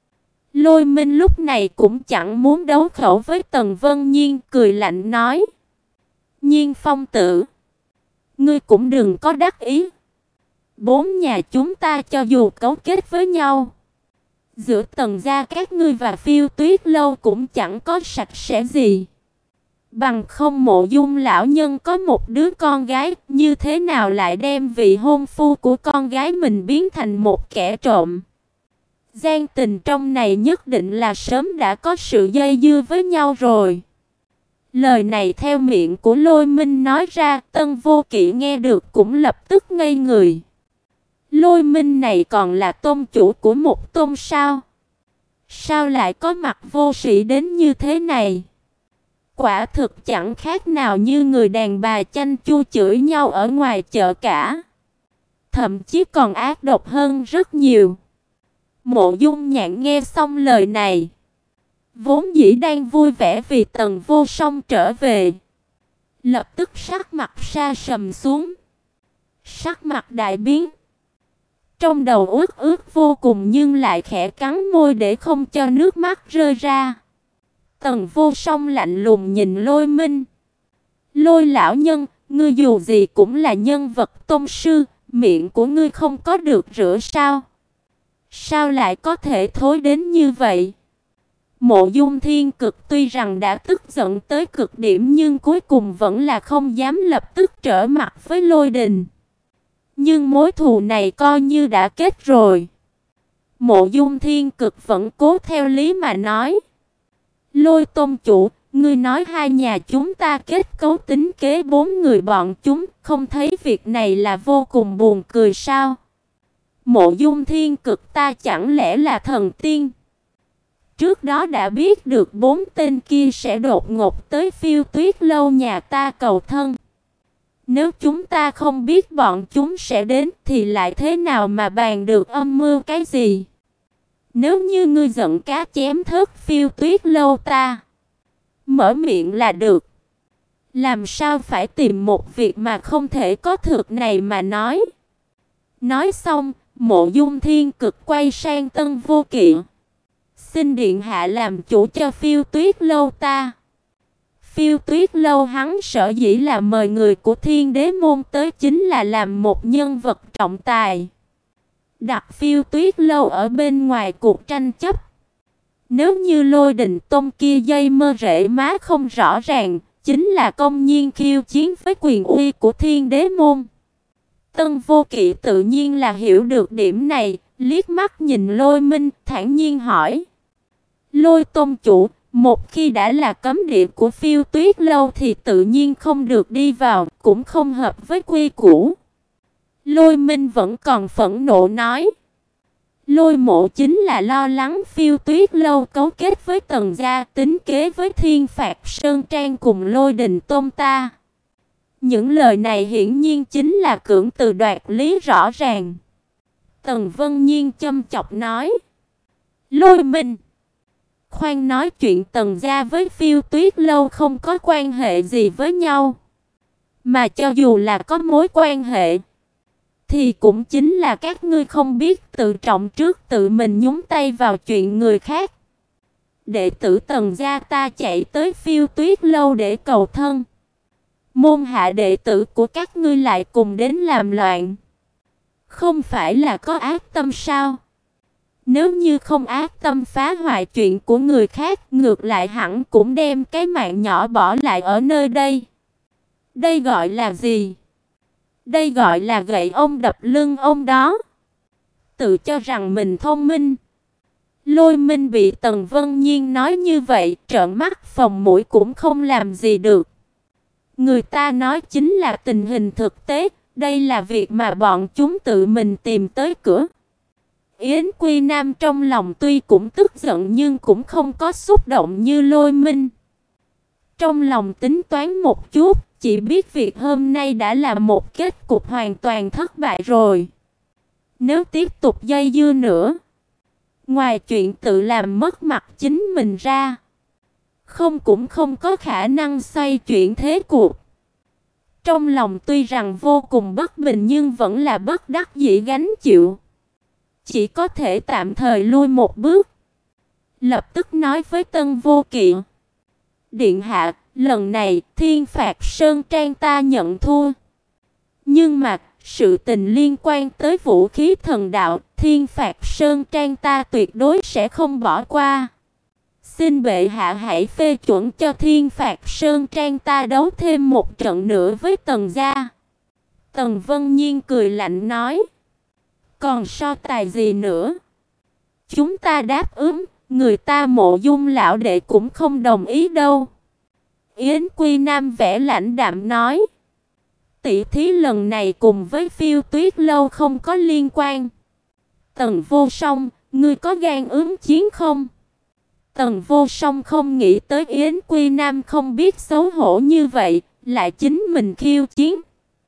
Lôi Minh lúc này cũng chẳng muốn đấu khẩu với Tần Vân Nhiên, cười lạnh nói: Nhiên Phong tử, ngươi cũng đừng có đắc ý. Bốn nhà chúng ta cho dù cấu kết với nhau, giữa Tần gia các ngươi và Phiêu Tuyết lâu cũng chẳng có sạch sẽ gì. Bằng không Mộ Dung lão nhân có một đứa con gái, như thế nào lại đem vị hôn phu của con gái mình biến thành một kẻ trộm? Gian tình trong này nhất định là sớm đã có sự dây dưa với nhau rồi. Lời này theo miệng của Lôi Minh nói ra, Tân Vô Kỵ nghe được cũng lập tức ngây người. Lôi Minh này còn là tôn chủ của một tôn sao? Sao lại có mặt vô sĩ đến như thế này? Quả thực chẳng khác nào như người đàn bà chanh chua chửi nhau ở ngoài chợ cả. Thậm chí còn ác độc hơn rất nhiều. Mộ Dung Nhạn nghe xong lời này, vốn dĩ đang vui vẻ vì Tần Vô Song trở về, lập tức sắc mặt sa sầm xuống, sắc mặt đại biến. Trong đầu uất ướt vô cùng nhưng lại khẽ cắn môi để không cho nước mắt rơi ra. Tần Vô Song lạnh lùng nhìn Lôi Minh. Lôi lão nhân, ngươi dù gì cũng là nhân vật tôn sư, miệng của ngươi không có được rửa sao? Sao lại có thể thối đến như vậy? Mộ Dung Thiên Cực tuy rằng đã tức giận tới cực điểm nhưng cuối cùng vẫn là không dám lập tức trở mặt với Lôi Đình. Nhưng mối thù này coi như đã kết rồi. Mộ Dung Thiên Cực vẫn cố theo lý mà nói: Lôi tôn chủ, ngươi nói hai nhà chúng ta kết cấu tính kế bốn người bọn chúng, không thấy việc này là vô cùng buồn cười sao? Mộ Dung Thiên Cực ta chẳng lẽ là thần tiên? Trước đó đã biết được bốn tên kia sẽ đột ngột tới Phiêu Tuyết lâu nhà ta cầu thân. Nếu chúng ta không biết bọn chúng sẽ đến thì lại thế nào mà bàn được âm mưu cái gì? Nếu như ngươi giận cá chém thớt Phiêu Tuyết lâu ta, mở miệng là được. Làm sao phải tìm một việc mà không thể có thực này mà nói? Nói xong, Mộ Dung Thiên Cực quay sang Tân Vô Kỵ: Xin điện hạ làm chủ cho Phiêu Tuyết lâu ta. Phiêu Tuyết lâu hắn sở dĩ là mời người của Thiên Đế môn tới chính là làm một nhân vật trọng tài, đặt Phiêu Tuyết lâu ở bên ngoài cuộc tranh chấp. Nếu như Lôi Đình Tông kia dây mơ rễ má không rõ ràng, chính là công nhiên khiêu chiến với quyền uy của Thiên Đế môn. Tân Vô Kỵ tự nhiên là hiểu được điểm này, liếc mắt nhìn Lôi Minh, thản nhiên hỏi: Lôi tôn chủ, một khi đã là cấm địa của Phiêu Tuyết lâu thì tự nhiên không được đi vào, cũng không hợp với quy củ. Lôi Minh vẫn còn phẫn nộ nói: Lôi mộ chính là lo lắng Phiêu Tuyết lâu cấu kết với Tần gia, tính kế với Thiên Phạt Sơn Trang cùng Lôi Đình Tôn ta. Những lời này hiển nhiên chính là cưỡng từ đoạt lý rõ ràng. Tần Vân Nhiên châm chọc nói: Lôi Minh, khoan nói chuyện Tần gia với Phiêu Tuyết lâu không có quan hệ gì với nhau. Mà cho dù là có mối quan hệ, thì cũng chính là các ngươi không biết tự trọng trước tự mình nhúng tay vào chuyện người khác. Đệ tử Tần gia ta chạy tới Phiêu Tuyết lâu để cầu thân. Môn hạ đệ tử của các ngươi lại cùng đến làm loạn. Không phải là có ác tâm sao? Nếu như không ác tâm phá hoại chuyện của người khác, ngược lại hẳn cũng đem cái mạng nhỏ bỏ lại ở nơi đây. Đây gọi là gì? Đây gọi là gậy ông đập lưng ông đó. Tự cho rằng mình thông minh. Lôi Minh bị Tần Vân Nhiên nói như vậy, trợn mắt phồng mũi cũng không làm gì được. Người ta nói chính là tình hình thực tế, đây là việc mà bọn chúng tự mình tìm tới cửa. Yến Quy Nam trong lòng tuy cũng tức giận nhưng cũng không có xúc động như Lôi Minh. Trong lòng tính toán một chút, chỉ biết việc hôm nay đã là một kết cục hoàn toàn thất bại rồi. Nếu tiếp tục dây dưa nữa, Ngoài chuyện tự làm mất mặt chính mình ra, không cũng không có khả năng xoay chuyển thế cuộc. Trong lòng tuy rằng vô cùng bất bình nhưng vẫn là bất đắc dĩ gánh chịu. Chỉ có thể tạm thời lui một bước. Lập tức nói với Tân Vô Kỵ: Điện hạ, lần này Thiên Phạt Sơn Trang ta nhận thua. Nhưng mà sự tình liên quan tới vũ khí thần đạo, Thiên Phạt Sơn Trang ta tuyệt đối sẽ không bỏ qua. Xin bệ hạ hãy phê chuẩn cho Thiên Phạt Sơn Trang ta đấu thêm một trận nữa với Tần gia. Tần Vân Nhiên cười lạnh nói: Còn so tài gì nữa? Chúng ta đáp ứng, người ta Mộ Dung lão đệ cũng không đồng ý đâu. Yến Quy Nam vẻ lãnh đạm nói: Tỷ thí lần này cùng với Phiêu Tuyết lâu không có liên quan. Tần Vô Song, ngươi có gan ứng chiến không? Tần Vô Song không nghĩ tới Yến Quy Nam không biết xấu hổ như vậy, lại chính mình khiêu chiến.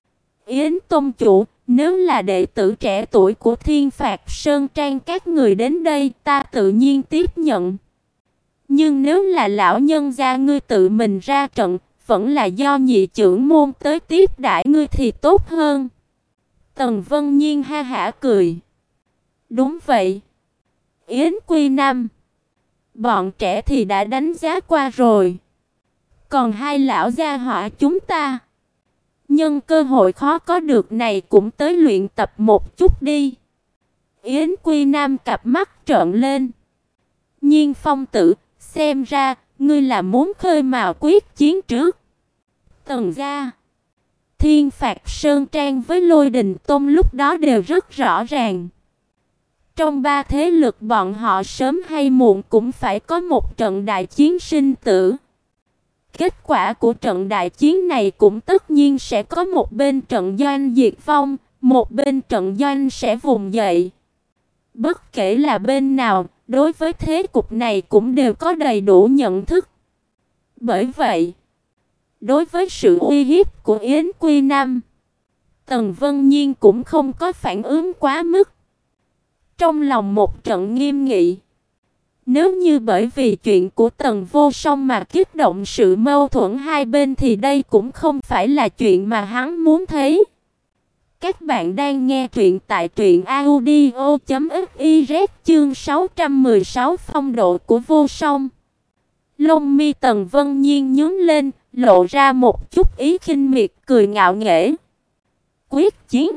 Yến tông chủ, nếu là đệ tử trẻ tuổi của Thiên Phạt Sơn Trang các người đến đây, ta tự nhiên tiếp nhận. Nhưng nếu là lão nhân gia ngươi tự mình ra trận, vẫn là do nhị trưởng môn tới tiếp đãi ngươi thì tốt hơn. Tần Vân Nhiên ha hả cười: Đúng vậy. Yến Quy Nam, bọn trẻ thì đã đánh giá qua rồi. Còn hai lão gia hỏa chúng ta, nhân cơ hội khó có được này cũng tới luyện tập một chút đi. Yến Quy Nam cặp mắt trợn lên: Nhiên Phong tử, xem ra ngươi là muốn khơi mào quyết chiến trước. Tần gia, Thiên Phạt Sơn Trang với Lôi Đình Tông lúc đó đều rất rõ ràng. Trong ba thế lực bọn họ sớm hay muộn cũng phải có một trận đại chiến sinh tử. Kết quả của trận đại chiến này cũng tất nhiên sẽ có một bên trận doanh diệt vong, một bên trận doanh sẽ vùng dậy. Bất kể là bên nào, đối với thế cục này cũng đều có đầy đủ nhận thức. Bởi vậy, đối với sự uy hiếp của Yến Quy Nam, Tần Vân Nhiên cũng không có phản ứng quá mức. Trong lòng một trận nghiêm nghị. Nếu như bởi vì chuyện của Tần Vô Song mà kích động sự mâu thuẫn hai bên thì đây cũng không phải là chuyện mà hắn muốn thấy. Các bạn đang nghe truyện tại truyện audio chấm fiz chương sáu trăm mười sáu phong độ của Vô Song. Lông mi Tần Vân Nhiên nhướng lên, lộ ra một chút ý khinh miệt, cười ngạo nghễ. Quyết chiến?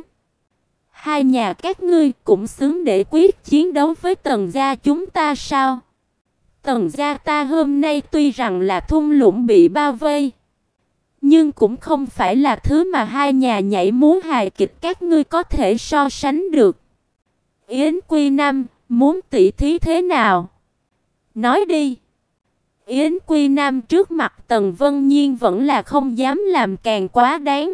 Hai nhà các ngươi cũng xứng để quyết chiến đấu với Tần gia chúng ta sao? Tần gia ta hôm nay tuy rằng là thung lũng bị bao vây, nhưng cũng không phải là thứ mà hai nhà nhảy múa hài kịch các ngươi có thể so sánh được. Yến Quy Nam, muốn tỉ thí thế nào? Nói đi. Yến Quy Nam trước mặt Tần Vân Nhiên vẫn là không dám làm càng quá đáng.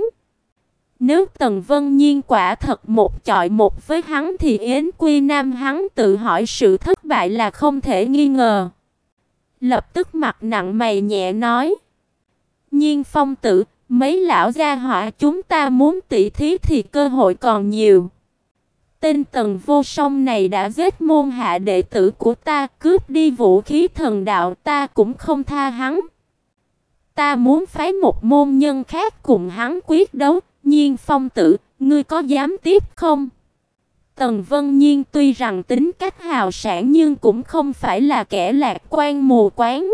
Nếu Tần Vân Nhiên quả thật một chọi một với hắn thì Yến Quy Nam hắn tự hỏi sự thất bại là không thể nghi ngờ. Lập tức mặt nặng mày nhẹ nói: Nhiên Phong tử, mấy lão gia hỏa chúng ta muốn tỉ thí thì cơ hội còn nhiều. Tên Tần Vô Song này đã giết môn hạ đệ tử của ta, cướp đi vũ khí thần đạo, ta cũng không tha hắn. Ta muốn phái một môn nhân khác cùng hắn quyết đấu. Nhiên Phong tử, ngươi có dám tiếp không? Tần Vân Nhiên tuy rằng tính cách hào sảng nhưng cũng không phải là kẻ lạc quan mù quáng.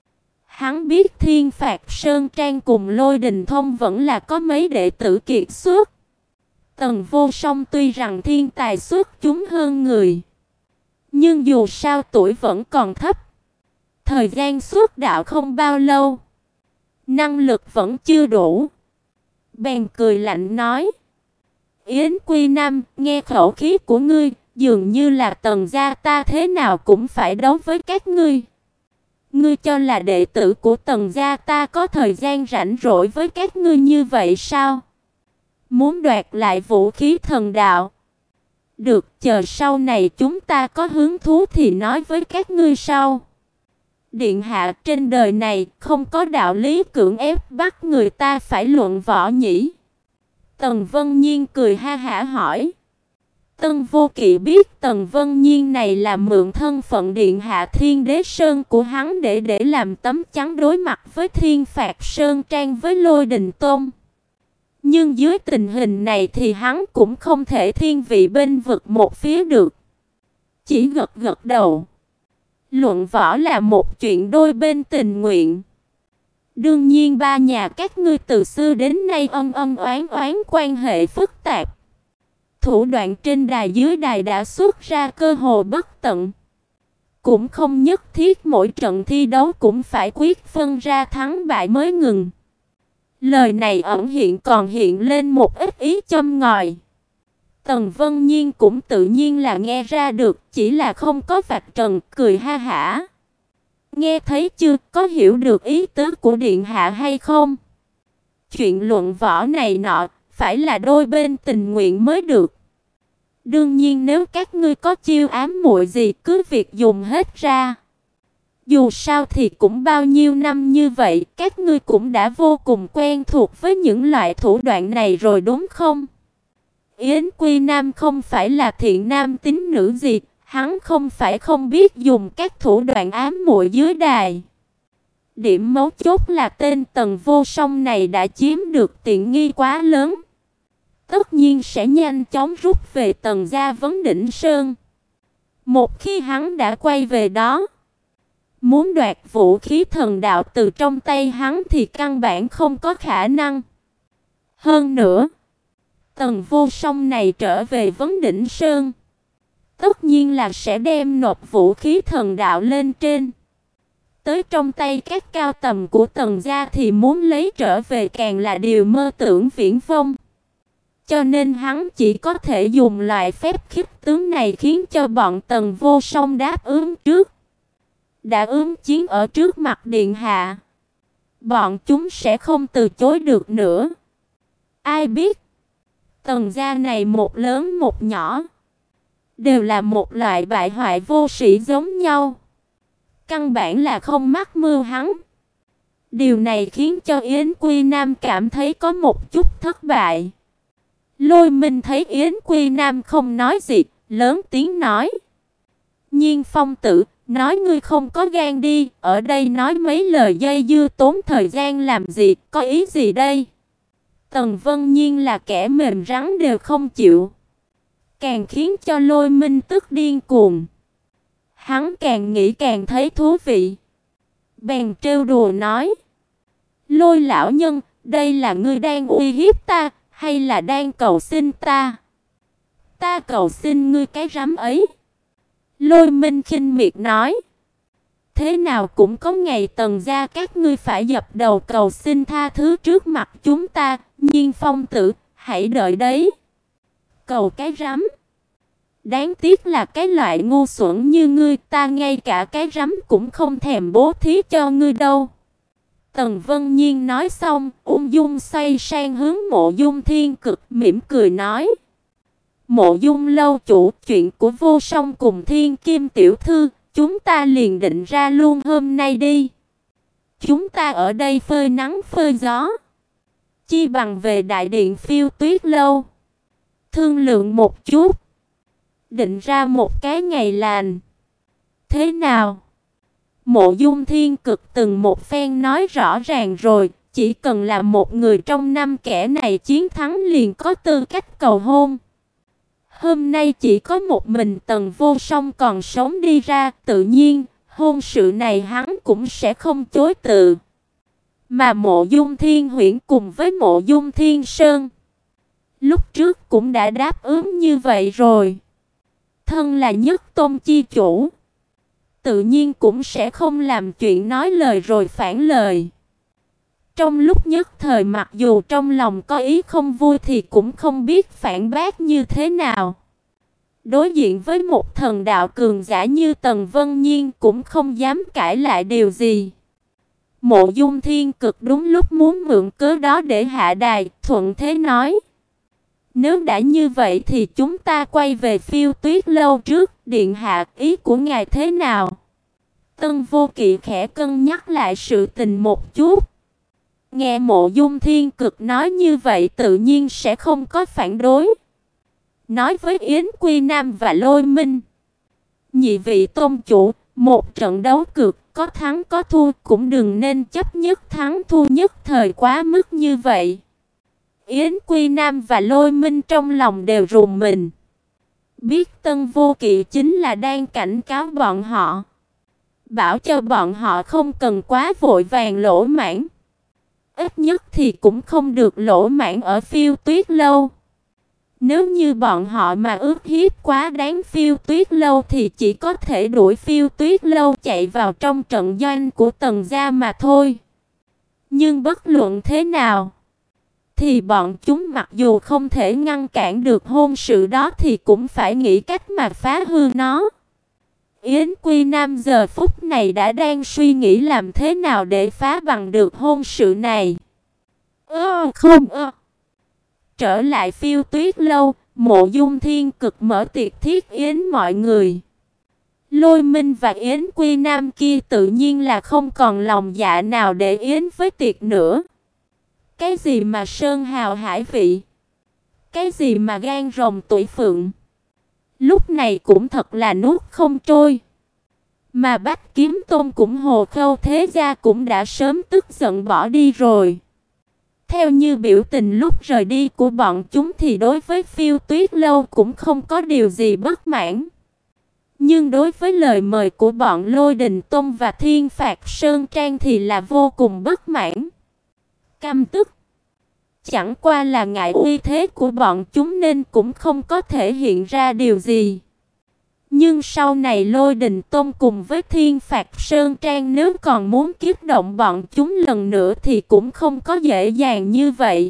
Hắn biết Thiên Phạt Sơn Trang cùng Lôi Đình Thông vẫn là có mấy đệ tử kiệt xuất. Tần Vô Song tuy rằng thiên tài xuất chúng hơn người, nhưng dù sao tuổi vẫn còn thấp. Thời gian xuất đạo không bao lâu, năng lực vẫn chưa đủ. Bèn cười lạnh nói: Yến Quy Nam, nghe khẩu khí của ngươi, dường như là Tần gia ta thế nào cũng phải đấu với các ngươi. Ngươi cho là đệ tử của Tần gia ta có thời gian rảnh rỗi với các ngươi như vậy sao? Muốn đoạt lại vũ khí thần đạo? Được, chờ sau này chúng ta có hứng thú thì nói với các ngươi sau. Điện hạ, trên đời này không có đạo lý cưỡng ép bắt người ta phải luận võ nhỉ? Tần Vân Nhiên cười ha hả hỏi. Tân Vô Kỵ biết Tần Vân Nhiên này là mượn thân phận điện hạ Thiên Đế Sơn của hắn để để làm tấm chắn đối mặt với Thiên Phạt Sơn Trang với Lôi Đình Tôn. Nhưng dưới tình hình này thì hắn cũng không thể thiên vị bên vực một phía được. Chỉ gật gật đầu. Luận võ là một chuyện đôi bên tình nguyện. Đương nhiên ba nhà các ngươi từ xưa đến nay ân ân oán oán quan hệ phức tạp. Thủ đoạn trên đài dưới đài đã xuất ra cơ hồ bất tận. Cũng không nhất thiết mỗi trận thi đấu cũng phải quyết phân ra thắng bại mới ngừng. Lời này ẩn hiện còn hiện lên một ít ý châm ngòi. Tần Vân Nhiên cũng tự nhiên là nghe ra được, chỉ là không có vạch trần, cười ha hả. Nghe thấy chưa, có hiểu được ý tứ của điện hạ hay không? Chuyện luận võ này nọ, phải là đôi bên tình nguyện mới được. Đương nhiên nếu các ngươi có chiêu ám muội gì cứ việc dùng hết ra. Dù sao thì cũng bao nhiêu năm như vậy, các ngươi cũng đã vô cùng quen thuộc với những loại thủ đoạn này rồi đúng không? Yến Quy Nam không phải là thiện nam tín nữ gì, hắn không phải không biết dùng các thủ đoạn ám muội dưới đài. Điểm mấu chốt là tên Tần Vô Song này đã chiếm được tiện nghi quá lớn. Tất nhiên sẽ nhanh chóng rút về Tần gia Vấn Đỉnh Sơn. Một khi hắn đã quay về đó, muốn đoạt vũ khí thần đạo từ trong tay hắn thì căn bản không có khả năng. Hơn nữa, Tần Vô Song này trở về Vấn Đỉnh Sơn, tất nhiên là sẽ đem nộp vũ khí thần đạo lên trên. Tới trong tay các cao tầm của Tần gia thì muốn lấy trở về càng là điều mơ tưởng viển vông. Cho nên hắn chỉ có thể dùng loại phép khích tướng này khiến cho bọn Tần Vô Song đáp ứng trước. Đã ứng chiến ở trước mặt điện hạ, bọn chúng sẽ không từ chối được nữa. Ai biết, Tần gia này một lớn một nhỏ, đều là một loại bại hoại vô sĩ giống nhau. Căn bản là không mắc mưu hắn. Điều này khiến cho Yến Quy Nam cảm thấy có một chút thất bại. Lôi Minh thấy Yến Quy Nam không nói gì, lớn tiếng nói: Nhiên Phong tử, nói ngươi không có gan đi, ở đây nói mấy lời dây dưa tốn thời gian làm gì, có ý gì đây? Tần Vân Nhiên là kẻ mềm rắn đều không chịu, càng khiến cho Lôi Minh tức điên cuồng. Hắn càng nghĩ càng thấy thú vị, bèn trêu đùa nói: Lôi lão nhân, đây là ngươi đang uy hiếp ta, hay là đang cầu xin ta? Ta cầu xin ngươi cái rắm ấy. Lôi Minh khinh miệt nói: Thế nào cũng có ngày Tần gia các ngươi phải dập đầu cầu xin tha thứ trước mặt chúng ta. Nhiên Phong tử, hãy đợi đấy. Cầu cái rắm? Đáng tiếc là cái loại ngu xuẩn như ngươi, ta ngay cả cái rắm cũng không thèm bố thí cho ngươi đâu. Tần Vân Nhiên nói xong, ung dung xoay sang hướng Mộ Dung Thiên Cực, mỉm cười nói: Mộ Dung lâu chủ, chuyện của Vô Song cùng Thiên Kim tiểu thư, chúng ta liền định ra luôn hôm nay đi. Chúng ta ở đây phơi nắng phơi gió, chi bằng về đại điện Phiêu Tuyết lâu, thương lượng một chút, định ra một cái ngày lành. Thế nào? Mộ Dung Thiên Cực từng một phen nói rõ ràng rồi, chỉ cần là một người trong năm kẻ này chiến thắng liền có tư cách cầu hôn. Hôm nay chỉ có một mình Tần Vô Song còn sống đi ra, tự nhiên hôn sự này hắn cũng sẽ không chối từ. Mà Mộ Dung Thiên Huyễn cùng với Mộ Dung Thiên Sơn lúc trước cũng đã đáp ứng như vậy rồi. Thân là nhất tôn chi chủ, tự nhiên cũng sẽ không làm chuyện nói lời rồi phản lời. Trong lúc nhất thời mặc dù trong lòng có ý không vui thì cũng không biết phản bác như thế nào. Đối diện với một thần đạo cường giả như Tần Vân Nhiên cũng không dám cãi lại điều gì. Mộ Dung Thiên Cực đúng lúc muốn mượn cớ đó để hạ đài, thuận thế nói: Nếu đã như vậy thì chúng ta quay về Phiêu Tuyết lâu trước, điện hạ, ý của ngài thế nào? Tân Vô Kỵ khẽ cân nhắc lại sự tình một chút. Nghe Mộ Dung Thiên Cực nói như vậy tự nhiên sẽ không có phản đối. nói với Yến Quy Nam và Lôi Minh: "Nhị vị tôn chủ, một trận đấu cược có thắng có thua, cũng đừng nên chấp nhất thắng thua nhất thời quá mức như vậy." Yến Quy Nam và Lôi Minh trong lòng đều rùng mình. Biết Tân Vô Kỵ chính là đang cảnh cáo bọn họ, bảo cho bọn họ không cần quá vội vàng lỗ mãng. Ít nhất thì cũng không được lỗ mãng ở Phiêu Tuyết lâu. Nếu như bọn họ mà ức hiếp quá đáng Phiêu Tuyết lâu thì chỉ có thể đuổi Phiêu Tuyết lâu chạy vào trong trận doanh của Tần gia mà thôi. Nhưng bất luận thế nào thì bọn chúng mặc dù không thể ngăn cản được hôn sự đó thì cũng phải nghĩ cách mà phá hư nó. Yến Quy Nam giờ phút này đã đang suy nghĩ làm thế nào để phá bằng được hôn sự này. Ơ không ơ. Trở lại Phiêu Tuyết lâu, Mộ Dung Thiên Cực mở tiệc thiết yến mọi người. Lôi Minh và Yến Quy Nam kia tự nhiên là không còn lòng dạ nào để yến với tiệc nữa. Cái gì mà sơn hào hải vị, cái gì mà gan rồng tuổi phượng, lúc này cũng thật là nuốt không trôi. Mà Bách Kiếm Tôn cũng Hồ Khâu Thế Gia cũng đã sớm tức giận bỏ đi rồi. Theo như biểu tình lúc rời đi của bọn chúng thì đối với Phiêu Tuyết lâu cũng không có điều gì bất mãn. Nhưng đối với lời mời của bọn Lôi Đình Tôn và Thiên Phạt Sơn Trang thì là vô cùng bất mãn, căm tức. Chẳng qua là ngại uy thế của bọn chúng nên cũng không có thể hiện ra điều gì. Nhưng sau này Lôi Đình Tôn cùng với Thiên Phạt Sơn Trang nếu còn muốn kích động bọn chúng lần nữa thì cũng không có dễ dàng như vậy.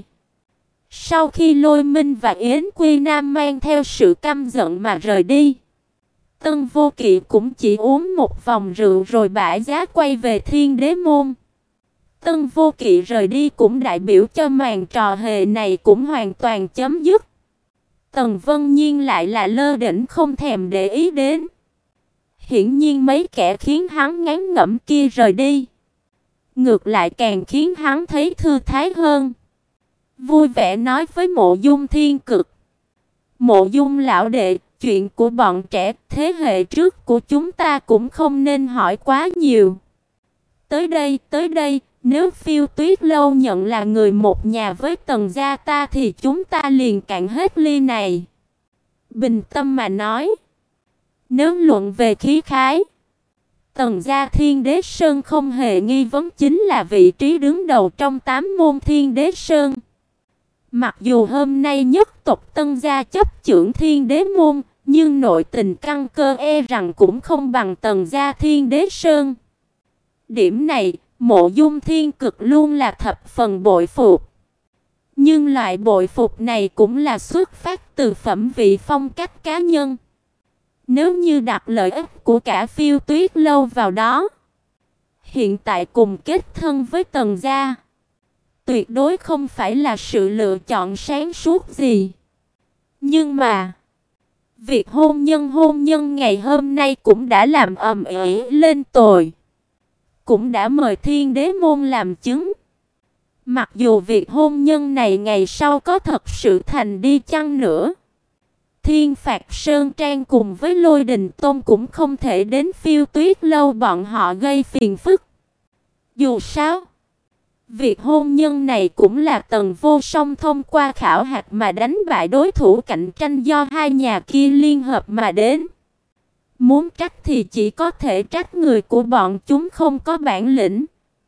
Sau khi Lôi Minh và Yến Quy Nam mang theo sự căm giận mà rời đi, Tân Vô Kỵ cũng chỉ uống một vòng rượu rồi bả giá quay về Thiên Đế môn. Tân Vô Kỵ rời đi cũng đại biểu cho màn trò hề này cũng hoàn toàn chấm dứt. Tần Vân Nhiên lại là lơ đễnh không thèm để ý đến. Hiển nhiên mấy kẻ khiến hắn ngán ngẩm kia rời đi, ngược lại càng khiến hắn thấy thư thái hơn. Vui vẻ nói với Mộ Dung Thiên Cực: "Mộ Dung lão đệ, chuyện của bọn trẻ thế hệ trước của chúng ta cũng không nên hỏi quá nhiều. Tới đây, tới đây, nếu Phiêu Tuyết lâu nhận là người một nhà với Tần gia ta thì chúng ta liền cạn hết ly này. Bình tâm mà nói, nếu luận về khí khái, Tần gia Thiên Đế Sơn không hề nghi vấn chính là vị trí đứng đầu trong tám môn Thiên Đế Sơn. Mặc dù hôm nay nhất tộc Tân gia chấp chưởng Thiên Đế môn, nhưng nội tình căn cơ e rằng cũng không bằng Tần gia Thiên Đế Sơn." Điểm này Mộ Dung Thiên Cực luôn là thập phần bội phục. Nhưng loại bội phục này cũng là xuất phát từ phẩm vị phong cách cá nhân. Nếu như đặt lợi ích của cả Phiêu Tuyết lâu vào đó, hiện tại cùng kết thân với Tần gia tuyệt đối không phải là sự lựa chọn sáng suốt gì. Nhưng mà việc hôn nhân hôn nhân ngày hôm nay cũng đã làm ầm ĩ lên tồi, cũng đã mời Thiên Đế môn làm chứng. Mặc dù việc hôn nhân này ngày sau có thật sự thành đi chăng nữa, Thiên Phạt Sơn Trang cùng với Lôi Đình Tôn cũng không thể đến Phiêu Tuyết lâu bọn họ gây phiền phức. Dù sao, việc hôn nhân này cũng là Tần Vô Song thông qua khảo hạch mà đánh bại đối thủ cạnh tranh do hai nhà kia liên hợp mà đến. Muốn trách thì chỉ có thể trách người của bọn chúng không có bản lĩnh.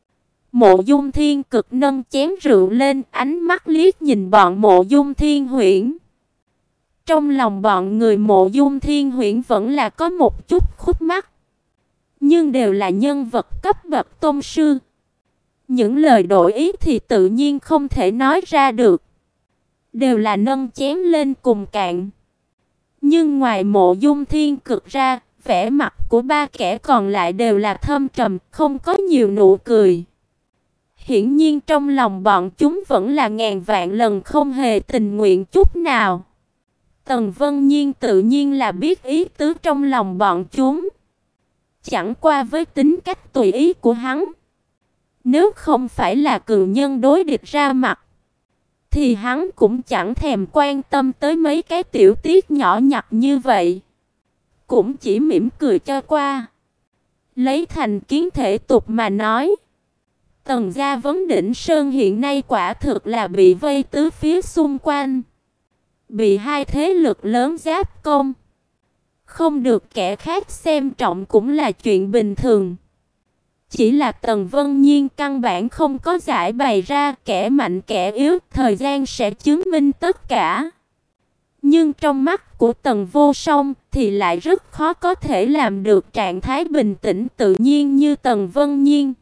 Mộ Dung Thiên Cực nâng chén rượu lên, ánh mắt liếc nhìn bọn Mộ Dung Thiên Huyễn. Trong lòng bọn người Mộ Dung Thiên Huyễn vẫn là có một chút khúc mắc, nhưng đều là nhân vật cấp bậc tôn sư. Những lời đổi ý thì tự nhiên không thể nói ra được, đều là nâng chén lên cùng cạn. Nhưng ngoài Mộ Dung Thiên Cực ra, vẻ mặt của ba kẻ còn lại đều là thâm trầm, không có nhiều nụ cười. Hiển nhiên trong lòng bọn chúng vẫn là ngàn vạn lần không hề tình nguyện chút nào. Tần Vân Nhiên tự nhiên là biết ý tứ trong lòng bọn chúng. Chẳng qua với tính cách tùy ý của hắn, nếu không phải là cường nhân đối địch ra mặt, thì hắn cũng chẳng thèm quan tâm tới mấy cái tiểu tiết nhỏ nhặt như vậy. Cũng chỉ mỉm cười cho qua. Lấy thành kiến thể tục mà nói, Tần gia Vấn Đỉnh Sơn hiện nay quả thực là bị vây tứ phía xung quanh, bị hai thế lực lớn giáp công, không được kẻ khác xem trọng cũng là chuyện bình thường. Chỉ là Tần Vân Nhiên căn bản không có giải bày ra kẻ mạnh kẻ yếu, thời gian sẽ chứng minh tất cả. Nhưng trong mắt của Tần Vô Song thì lại rất khó có thể làm được trạng thái bình tĩnh tự nhiên như Tần Vân Nhiên.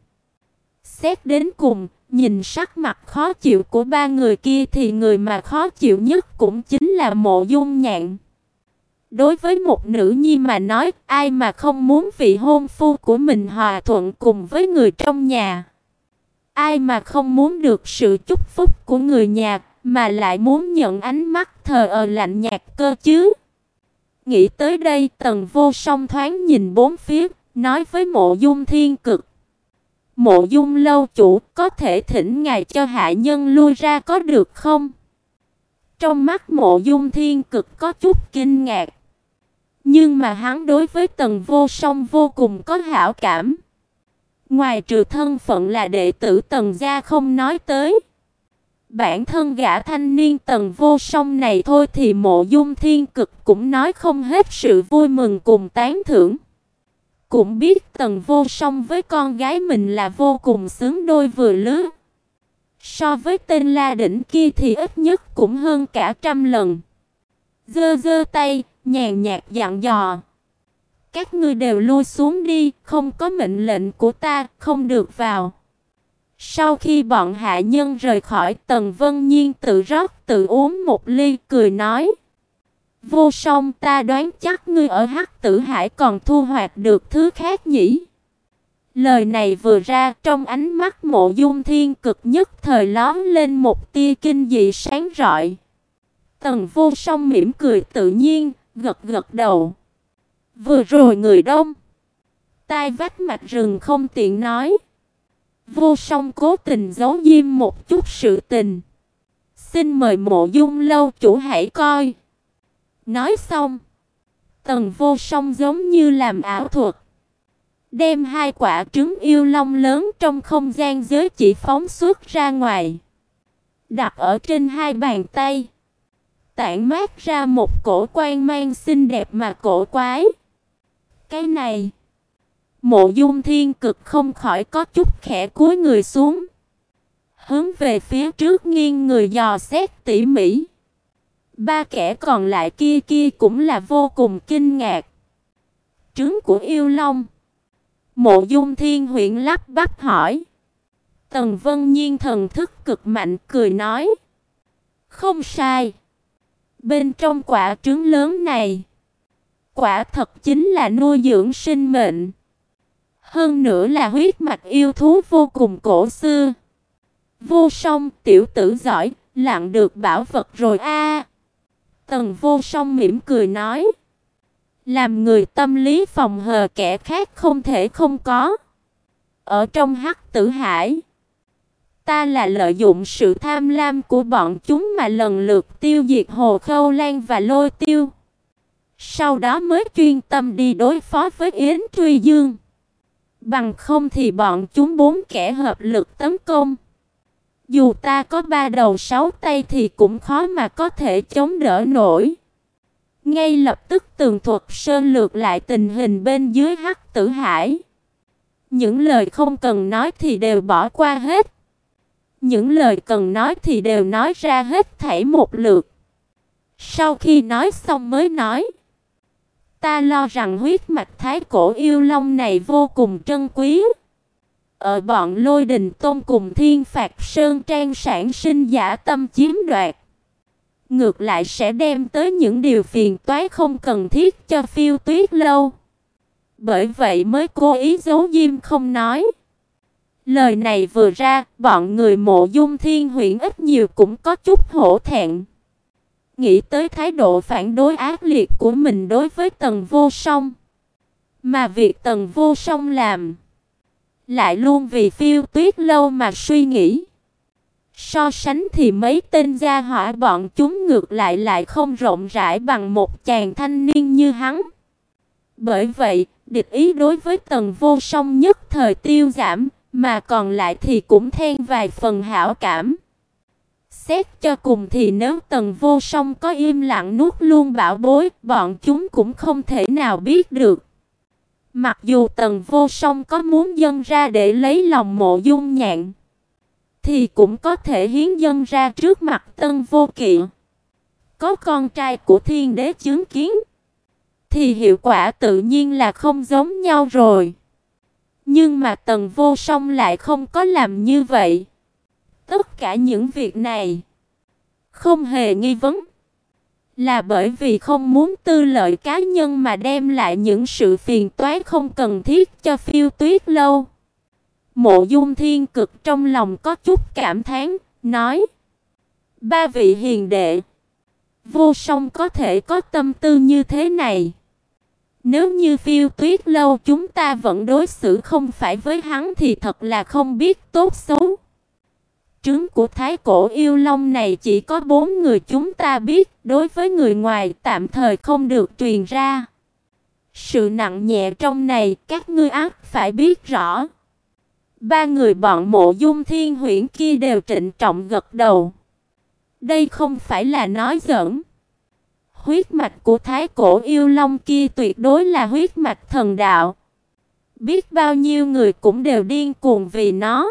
Xét đến cùng, nhìn sắc mặt khó chịu của ba người kia thì người mà khó chịu nhất cũng chính là Mộ Dung Nhạn. Đối với một nữ nhi mà nói, ai mà không muốn vị hôn phu của mình hòa thuận cùng với người trong nhà. Ai mà không muốn được sự chúc phúc của người nhà, mà lại muốn nhận ánh mắt thờ ơ lạnh nhạt cơ chứ. Nghĩ tới đây, Tần Vô Song thoáng nhìn bốn phía, nói với Mộ Dung Thiên Cực: Mộ Dung lâu chủ, có thể thỉnh ngài cho hạ nhân lui ra có được không? Trong mắt Mộ Dung Thiên Cực có chút kinh ngạc. Nhưng mà hắn đối với Tần Vô Song vô cùng có hảo cảm. Ngoài trừ thân phận là đệ tử Tần gia không nói tới, bản thân gã thanh niên Tần Vô Song này thôi thì Mộ Dung Thiên Cực cũng nói không hết sự vui mừng cùng tán thưởng. Cũng biết Tần Vô Song với con gái mình là vô cùng xứng đôi vừa lứa. So với tên La Đỉnh kia thì ít nhất cũng hơn cả trăm lần. Giơ giơ tay, nhàn nhạt dặn dò: Các ngươi đều lui xuống đi, không có mệnh lệnh của ta, không được vào. Sau khi bọn hạ nhân rời khỏi, Tần Vân Nhiên tự rót tự uống một ly, cười nói: Vô Song, ta đoán chắc ngươi ở Hắc Tử Hải còn thu hoạch được thứ khác nhỉ? Lời này vừa ra, trong ánh mắt Mộ Dung Thiên Cực nhất thời lóe lên một tia kinh dị sáng rọi. Tần Vô Song mỉm cười tự nhiên, gật gật đầu. Vừa rồi người đông, tai vách mạch rừng không tiện nói. Vô Song cố tình giấu diêm một chút sự tình. Xin mời Mộ Dung lâu chủ hãy coi. Nói xong, Tần Vô Song giống như làm ảo thuật, đem hai quả trứng yêu long lớn trong không gian giới chỉ phóng xuất ra ngoài, đặt ở trên hai bàn tay, tản mát ra một cổ quang mang xinh đẹp mà cổ quái. Cái này, Mộ Dung Thiên Cực không khỏi có chút khẽ cúi người xuống, hướng về phía trước nghiêng người dò xét tỉ mỉ. Ba kẻ còn lại kia kia cũng là vô cùng kinh ngạc. Trứng của yêu long? Mộ Dung Thiên Huyễn lắp bắp hỏi. Tần Vân Nhiên thần thức cực mạnh cười nói: Không sai. Bên trong quả trứng lớn này, quả thật chính là nuôi dưỡng sinh mệnh. Hơn nữa là huyết mạch yêu thú vô cùng cổ xưa. Vô Song, tiểu tử giỏi, lặn được bảo vật rồi a. Tần Vô Song mỉm cười nói: Làm người tâm lý phòng hờ kẻ khác không thể không có. Ở trong Hắc Tử Hải, ta là lợi dụng sự tham lam của bọn chúng mà lần lượt tiêu diệt Hồ Khâu Lan và Lôi Tiêu. Sau đó mới chuyên tâm đi đối phó với Yến Truy Dương. Bằng không thì bọn chúng bốn kẻ hợp lực tấn công, dù ta có ba đầu sáu tay thì cũng khó mà có thể chống đỡ nổi. Ngay lập tức tường thuật sơ lược lại tình hình bên dưới Hắc Tử Hải. Những lời không cần nói thì đều bỏ qua hết. Những lời cần nói thì đều nói ra hết thảy một lượt. Sau khi nói xong mới nói: Ta lo rằng huyết mạch thái cổ yêu long này vô cùng trân quý. Ở bọn Lôi Đình Tôn cùng Thiên Phạt Sơn Trang sản sinh giả tâm chiếm đoạt, ngược lại sẽ đem tới những điều phiền toái không cần thiết cho Phiêu Tuyết lâu. Bởi vậy mới cố ý giấu diêm không nói. Lời này vừa ra, bọn người Mộ Dung Thiên Huyễn ít nhiều cũng có chút hổ thẹn. Nghĩ tới thái độ phản đối ác liệt của mình đối với Tần Vô Song, mà việc Tần Vô Song làm lại luôn vì Phiêu Tuyết lâu mà suy nghĩ. So sánh thì mấy tên gia hỏa bọn chúng ngược lại lại không rộng rãi bằng một chàng thanh niên như hắn. Bởi vậy, địch ý đối với Tần Vô Song nhất thời tiêu giảm, mà còn lại thì cũng thêm vài phần hảo cảm. Xét cho cùng thì nếu Tần Vô Song có im lặng nuốt luôn bảo bối, bọn chúng cũng không thể nào biết được. Mặc dù Tần Vô Song có muốn dâng ra để lấy lòng Mộ Dung Nhạn, thì cũng có thể hiến dâng ra trước mặt Tân Vô Kỵ. Có con trai của thiên đế chứng kiến, thì hiệu quả tự nhiên là không giống nhau rồi. Nhưng mà Tần Vô Song lại không có làm như vậy. Tất cả những việc này, không hề nghi vấn, là bởi vì không muốn tư lợi cá nhân mà đem lại những sự phiền toái không cần thiết cho Phiêu Tuyết Lâu. Mộ Dung Thiên Cực trong lòng có chút cảm thán, nói: ba vị hiền đệ, Vô Song có thể có tâm tư như thế này. Nếu như Phiêu Tuyết Lâu chúng ta vẫn đối xử không phải với hắn thì thật là không biết tốt xấu. Trứng của Thái Cổ Yêu Long này chỉ có bốn người chúng ta biết, đối với người ngoài tạm thời không được truyền ra. Sự nặng nhẹ trong này các ngươi ắt phải biết rõ. Ba người bọn Mộ Dung Thiên Huyễn kia đều trịnh trọng gật đầu. Đây không phải là nói giỡn. Huyết mạch của Thái Cổ Yêu Long kia tuyệt đối là huyết mạch thần đạo. Biết bao nhiêu người cũng đều điên cuồng vì nó.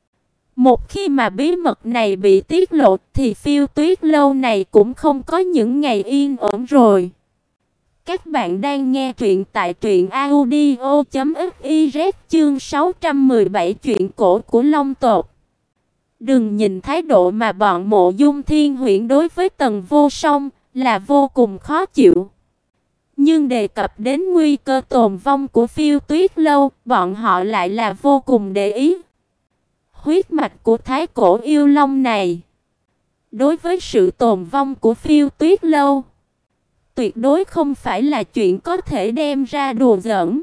Một khi mà bí mật này bị tiết lộ thì Phiêu Tuyết Lâu này cũng không có những ngày yên ổn rồi. Các bạn đang nghe truyện tại truyện audio chấm fiz chương sáu trăm mười bảy chuyện cổ của Long tộc. Đừng nhìn thái độ mà bọn Mộ Dung Thiên Huyễn đối với Tần Vô Song là vô cùng khó chịu. Nhưng đề cập đến nguy cơ tồn vong của Phiêu Tuyết Lâu, bọn họ lại là vô cùng để ý. Huyết mạch của Thái Cổ Yêu Long này, đối với sự tồn vong của Phiêu Tuyết Lâu, tuyệt đối không phải là chuyện có thể đem ra đùa giỡn.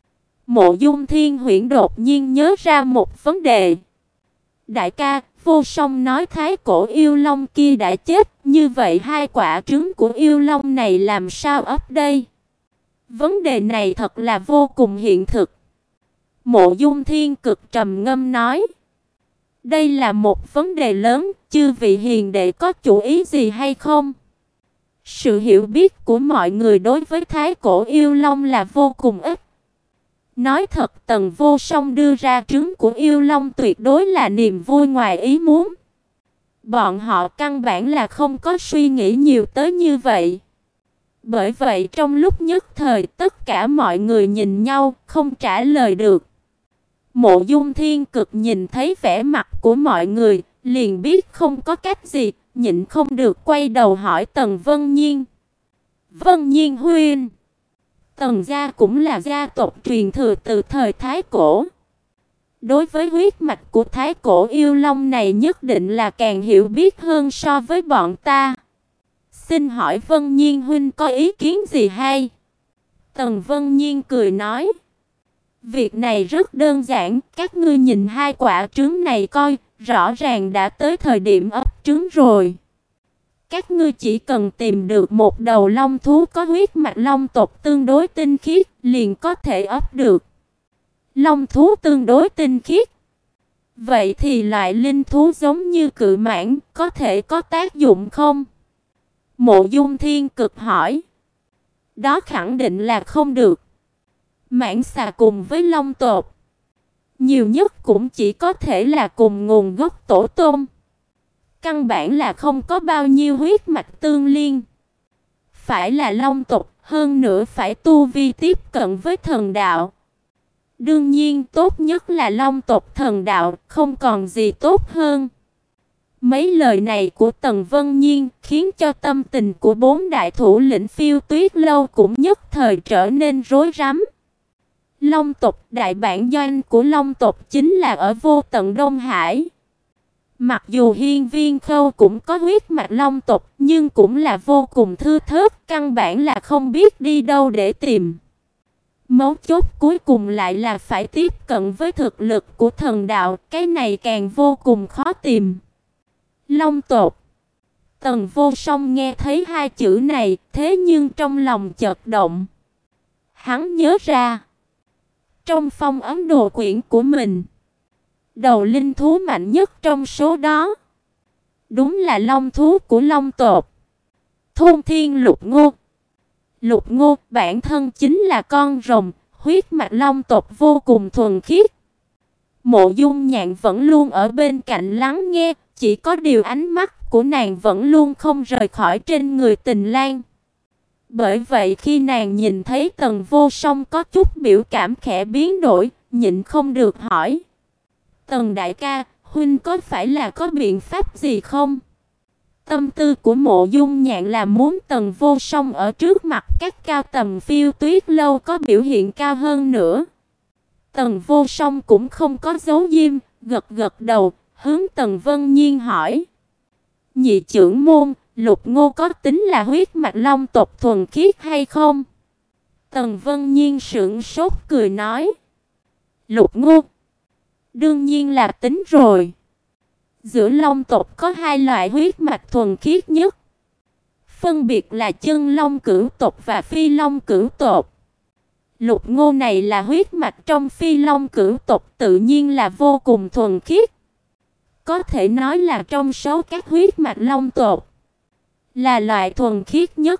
Mộ Dung Thiên Huyễn đột nhiên nhớ ra một vấn đề. Đại ca, Vô Song nói Thái Cổ Yêu Long kia đã chết, như vậy hai quả trứng của Yêu Long này làm sao ấp đây? Vấn đề này thật là vô cùng hiện thực. Mộ Dung Thiên Cực trầm ngâm nói: đây là một vấn đề lớn, chư vị hiền đệ có chủ ý gì hay không? Sự hiểu biết của mọi người đối với Thái Cổ Yêu Long là vô cùng ít. Nói thật, Tần Vô Song đưa ra trứng của Yêu Long tuyệt đối là niềm vui ngoài ý muốn. Bọn họ căn bản là không có suy nghĩ nhiều tới như vậy. Bởi vậy trong lúc nhất thời tất cả mọi người nhìn nhau, không trả lời được. Mộ Dung Thiên Cực nhìn thấy vẻ mặt của mọi người, liền biết không có cách gì, nhịn không được quay đầu hỏi Tần Vân Nhiên. Vân Nhiên huynh, Tần gia cũng là gia tộc truyền thừa từ thời Thái Cổ. Đối với huyết mạch của Thái Cổ Yêu Long này nhất định là càng hiểu biết hơn so với bọn ta. Xin hỏi Vân Nhiên huynh có ý kiến gì hay? Tần Vân Nhiên cười nói: việc này rất đơn giản, các ngươi nhìn hai quả trứng này coi, rõ ràng đã tới thời điểm ấp trứng rồi. Các ngươi chỉ cần tìm được một đầu long thú có huyết mạch long tộc tương đối tinh khiết, liền có thể ấp được. Long thú tương đối tinh khiết. Vậy thì loại linh thú giống như cự mãng có thể có tác dụng không? Mộ Dung Thiên Cực hỏi. Đó khẳng định là không được. Mãng xà cùng với long tộc, nhiều nhất cũng chỉ có thể là cùng nguồn gốc tổ tông. Căn bản là không có bao nhiêu huyết mạch tương liên. Phải là long tộc, hơn nữa phải tu vi tiếp cận với thần đạo. Đương nhiên tốt nhất là long tộc thần đạo, không còn gì tốt hơn. Mấy lời này của Tần Vân Nhiên khiến cho tâm tình của bốn đại thủ lĩnh Phiêu Tuyết Lâu cũng nhất thời trở nên rối rắm. Long tộc, đại bản doanh của Long tộc chính là ở vô tận Đông Hải. Mặc dù Hiên Viên Khâu cũng có huyết mạch Long tộc, nhưng cũng là vô cùng thưa thớt, căn bản là không biết đi đâu để tìm. Mấu chốt cuối cùng lại là phải tiếp cận với thực lực của thần đạo, cái này càng vô cùng khó tìm. Long tộc. Tần Vô Song nghe thấy hai chữ này, thế nhưng trong lòng chợt động. Hắn nhớ ra, trong phong ấn đồ quyển của mình, đầu linh thú mạnh nhất trong số đó đúng là long thú của Long tộc, Thôn Thiên Lục Ngô. Lục Ngô bản thân chính là con rồng, huyết mạch Long tộc vô cùng thuần khiết. Mộ Dung Nhạn vẫn luôn ở bên cạnh lắng nghe, chỉ có điều ánh mắt của nàng vẫn luôn không rời khỏi trên người Tình Lang. Bởi vậy khi nàng nhìn thấy Tần Vô Song có chút biểu cảm khẽ biến đổi, nhịn không được hỏi: "Tần đại ca, huynh có phải là có biện pháp gì không?" Tâm tư của Mộ Dung Nhạn là muốn Tần Vô Song ở trước mặt các cao tầng Phiêu Tuyết lâu có biểu hiện cao hơn nữa. Tần Vô Song cũng không có giấu diếm, gật gật đầu, hướng Tần Vân Nhiên hỏi: "Nhị trưởng môn, Lục Ngô có tính là huyết mạch Long tộc thuần khiết hay không?" Tần Vân Nhiên sững sốt cười nói: "Lục Ngô đương nhiên là tính rồi. Giữa Long tộc có hai loại huyết mạch thuần khiết nhất, phân biệt là Chân Long cửu tộc và Phi Long cửu tộc. Lục Ngô này là huyết mạch trong Phi Long cửu tộc, tự nhiên là vô cùng thuần khiết. Có thể nói là trong số các huyết mạch Long tộc, là loại thuần khiết nhất.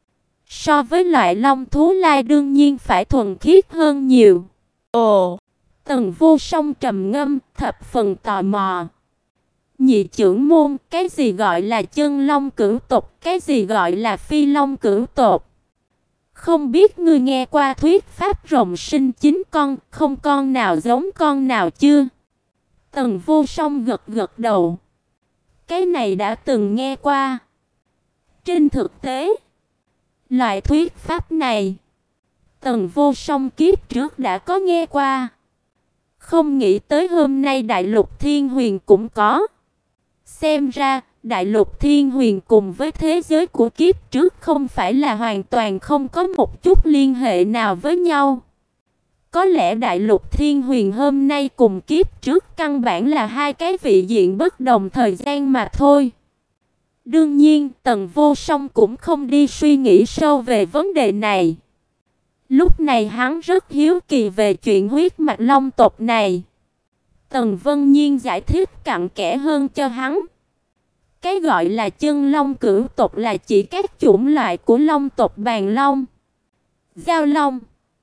So với loại long thú lai đương nhiên phải thuần khiết hơn nhiều." Ồ, Tần Vô Song trầm ngâm, thập phần tò mò. "Nhị trưởng môn, cái gì gọi là Chân Long cửu tộc, cái gì gọi là Phi Long cửu tộc? Không biết ngươi nghe qua thuyết pháp rồng sinh chín con, không con nào giống con nào chưa?" Tần Vô Song gật gật đầu. Cái này đã từng nghe qua. Trên thực tế, loại thuyết pháp này, Tần Vô Song kiếp trước đã có nghe qua. Không nghĩ tới hôm nay Đại Lục Thiên Huyền cũng có. Xem ra, Đại Lục Thiên Huyền cùng với thế giới của kiếp trước không phải là hoàn toàn không có một chút liên hệ nào với nhau. Có lẽ Đại Lục Thiên Huyền hôm nay cùng kiếp trước căn bản là hai cái vị diện bất đồng thời gian mà thôi. Đương nhiên, Tần Vô Song cũng không đi suy nghĩ sâu về vấn đề này. Lúc này hắn rất hiếu kỳ về chuyện huyết mạch Long tộc này. Tần Vân Nhiên giải thích cặn kẽ hơn cho hắn. Cái gọi là Chân Long cửu tộc là chỉ các chủng loại của Long tộc Bàn Long, Giao Long,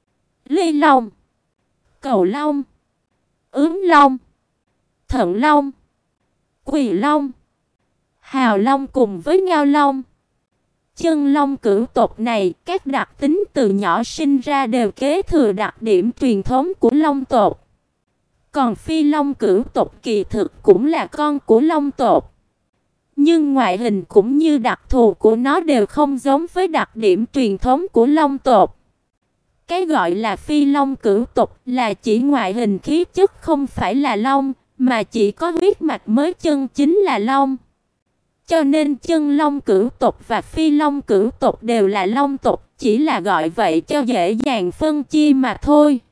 Ly Long, Cầu Long, Ướm Long, Thận Long, Quỳ Long, Hào Long cùng với Ngao Long. Chân Long cửu tộc này, các đặc tính từ nhỏ sinh ra đều kế thừa đặc điểm truyền thống của Long tộc. Còn Phi Long cửu tộc kỳ thực cũng là con của Long tộc, nhưng ngoại hình cũng như đặc thù của nó đều không giống với đặc điểm truyền thống của Long tộc. Cái gọi là Phi Long cửu tộc là chỉ ngoại hình khí chất không phải là long, mà chỉ có huyết mạch mới chân chính là long. Cho nên Chân Long cửu tộc và Phi Long cửu tộc đều là Long tộc, chỉ là gọi vậy cho dễ dàng phân chia mà thôi.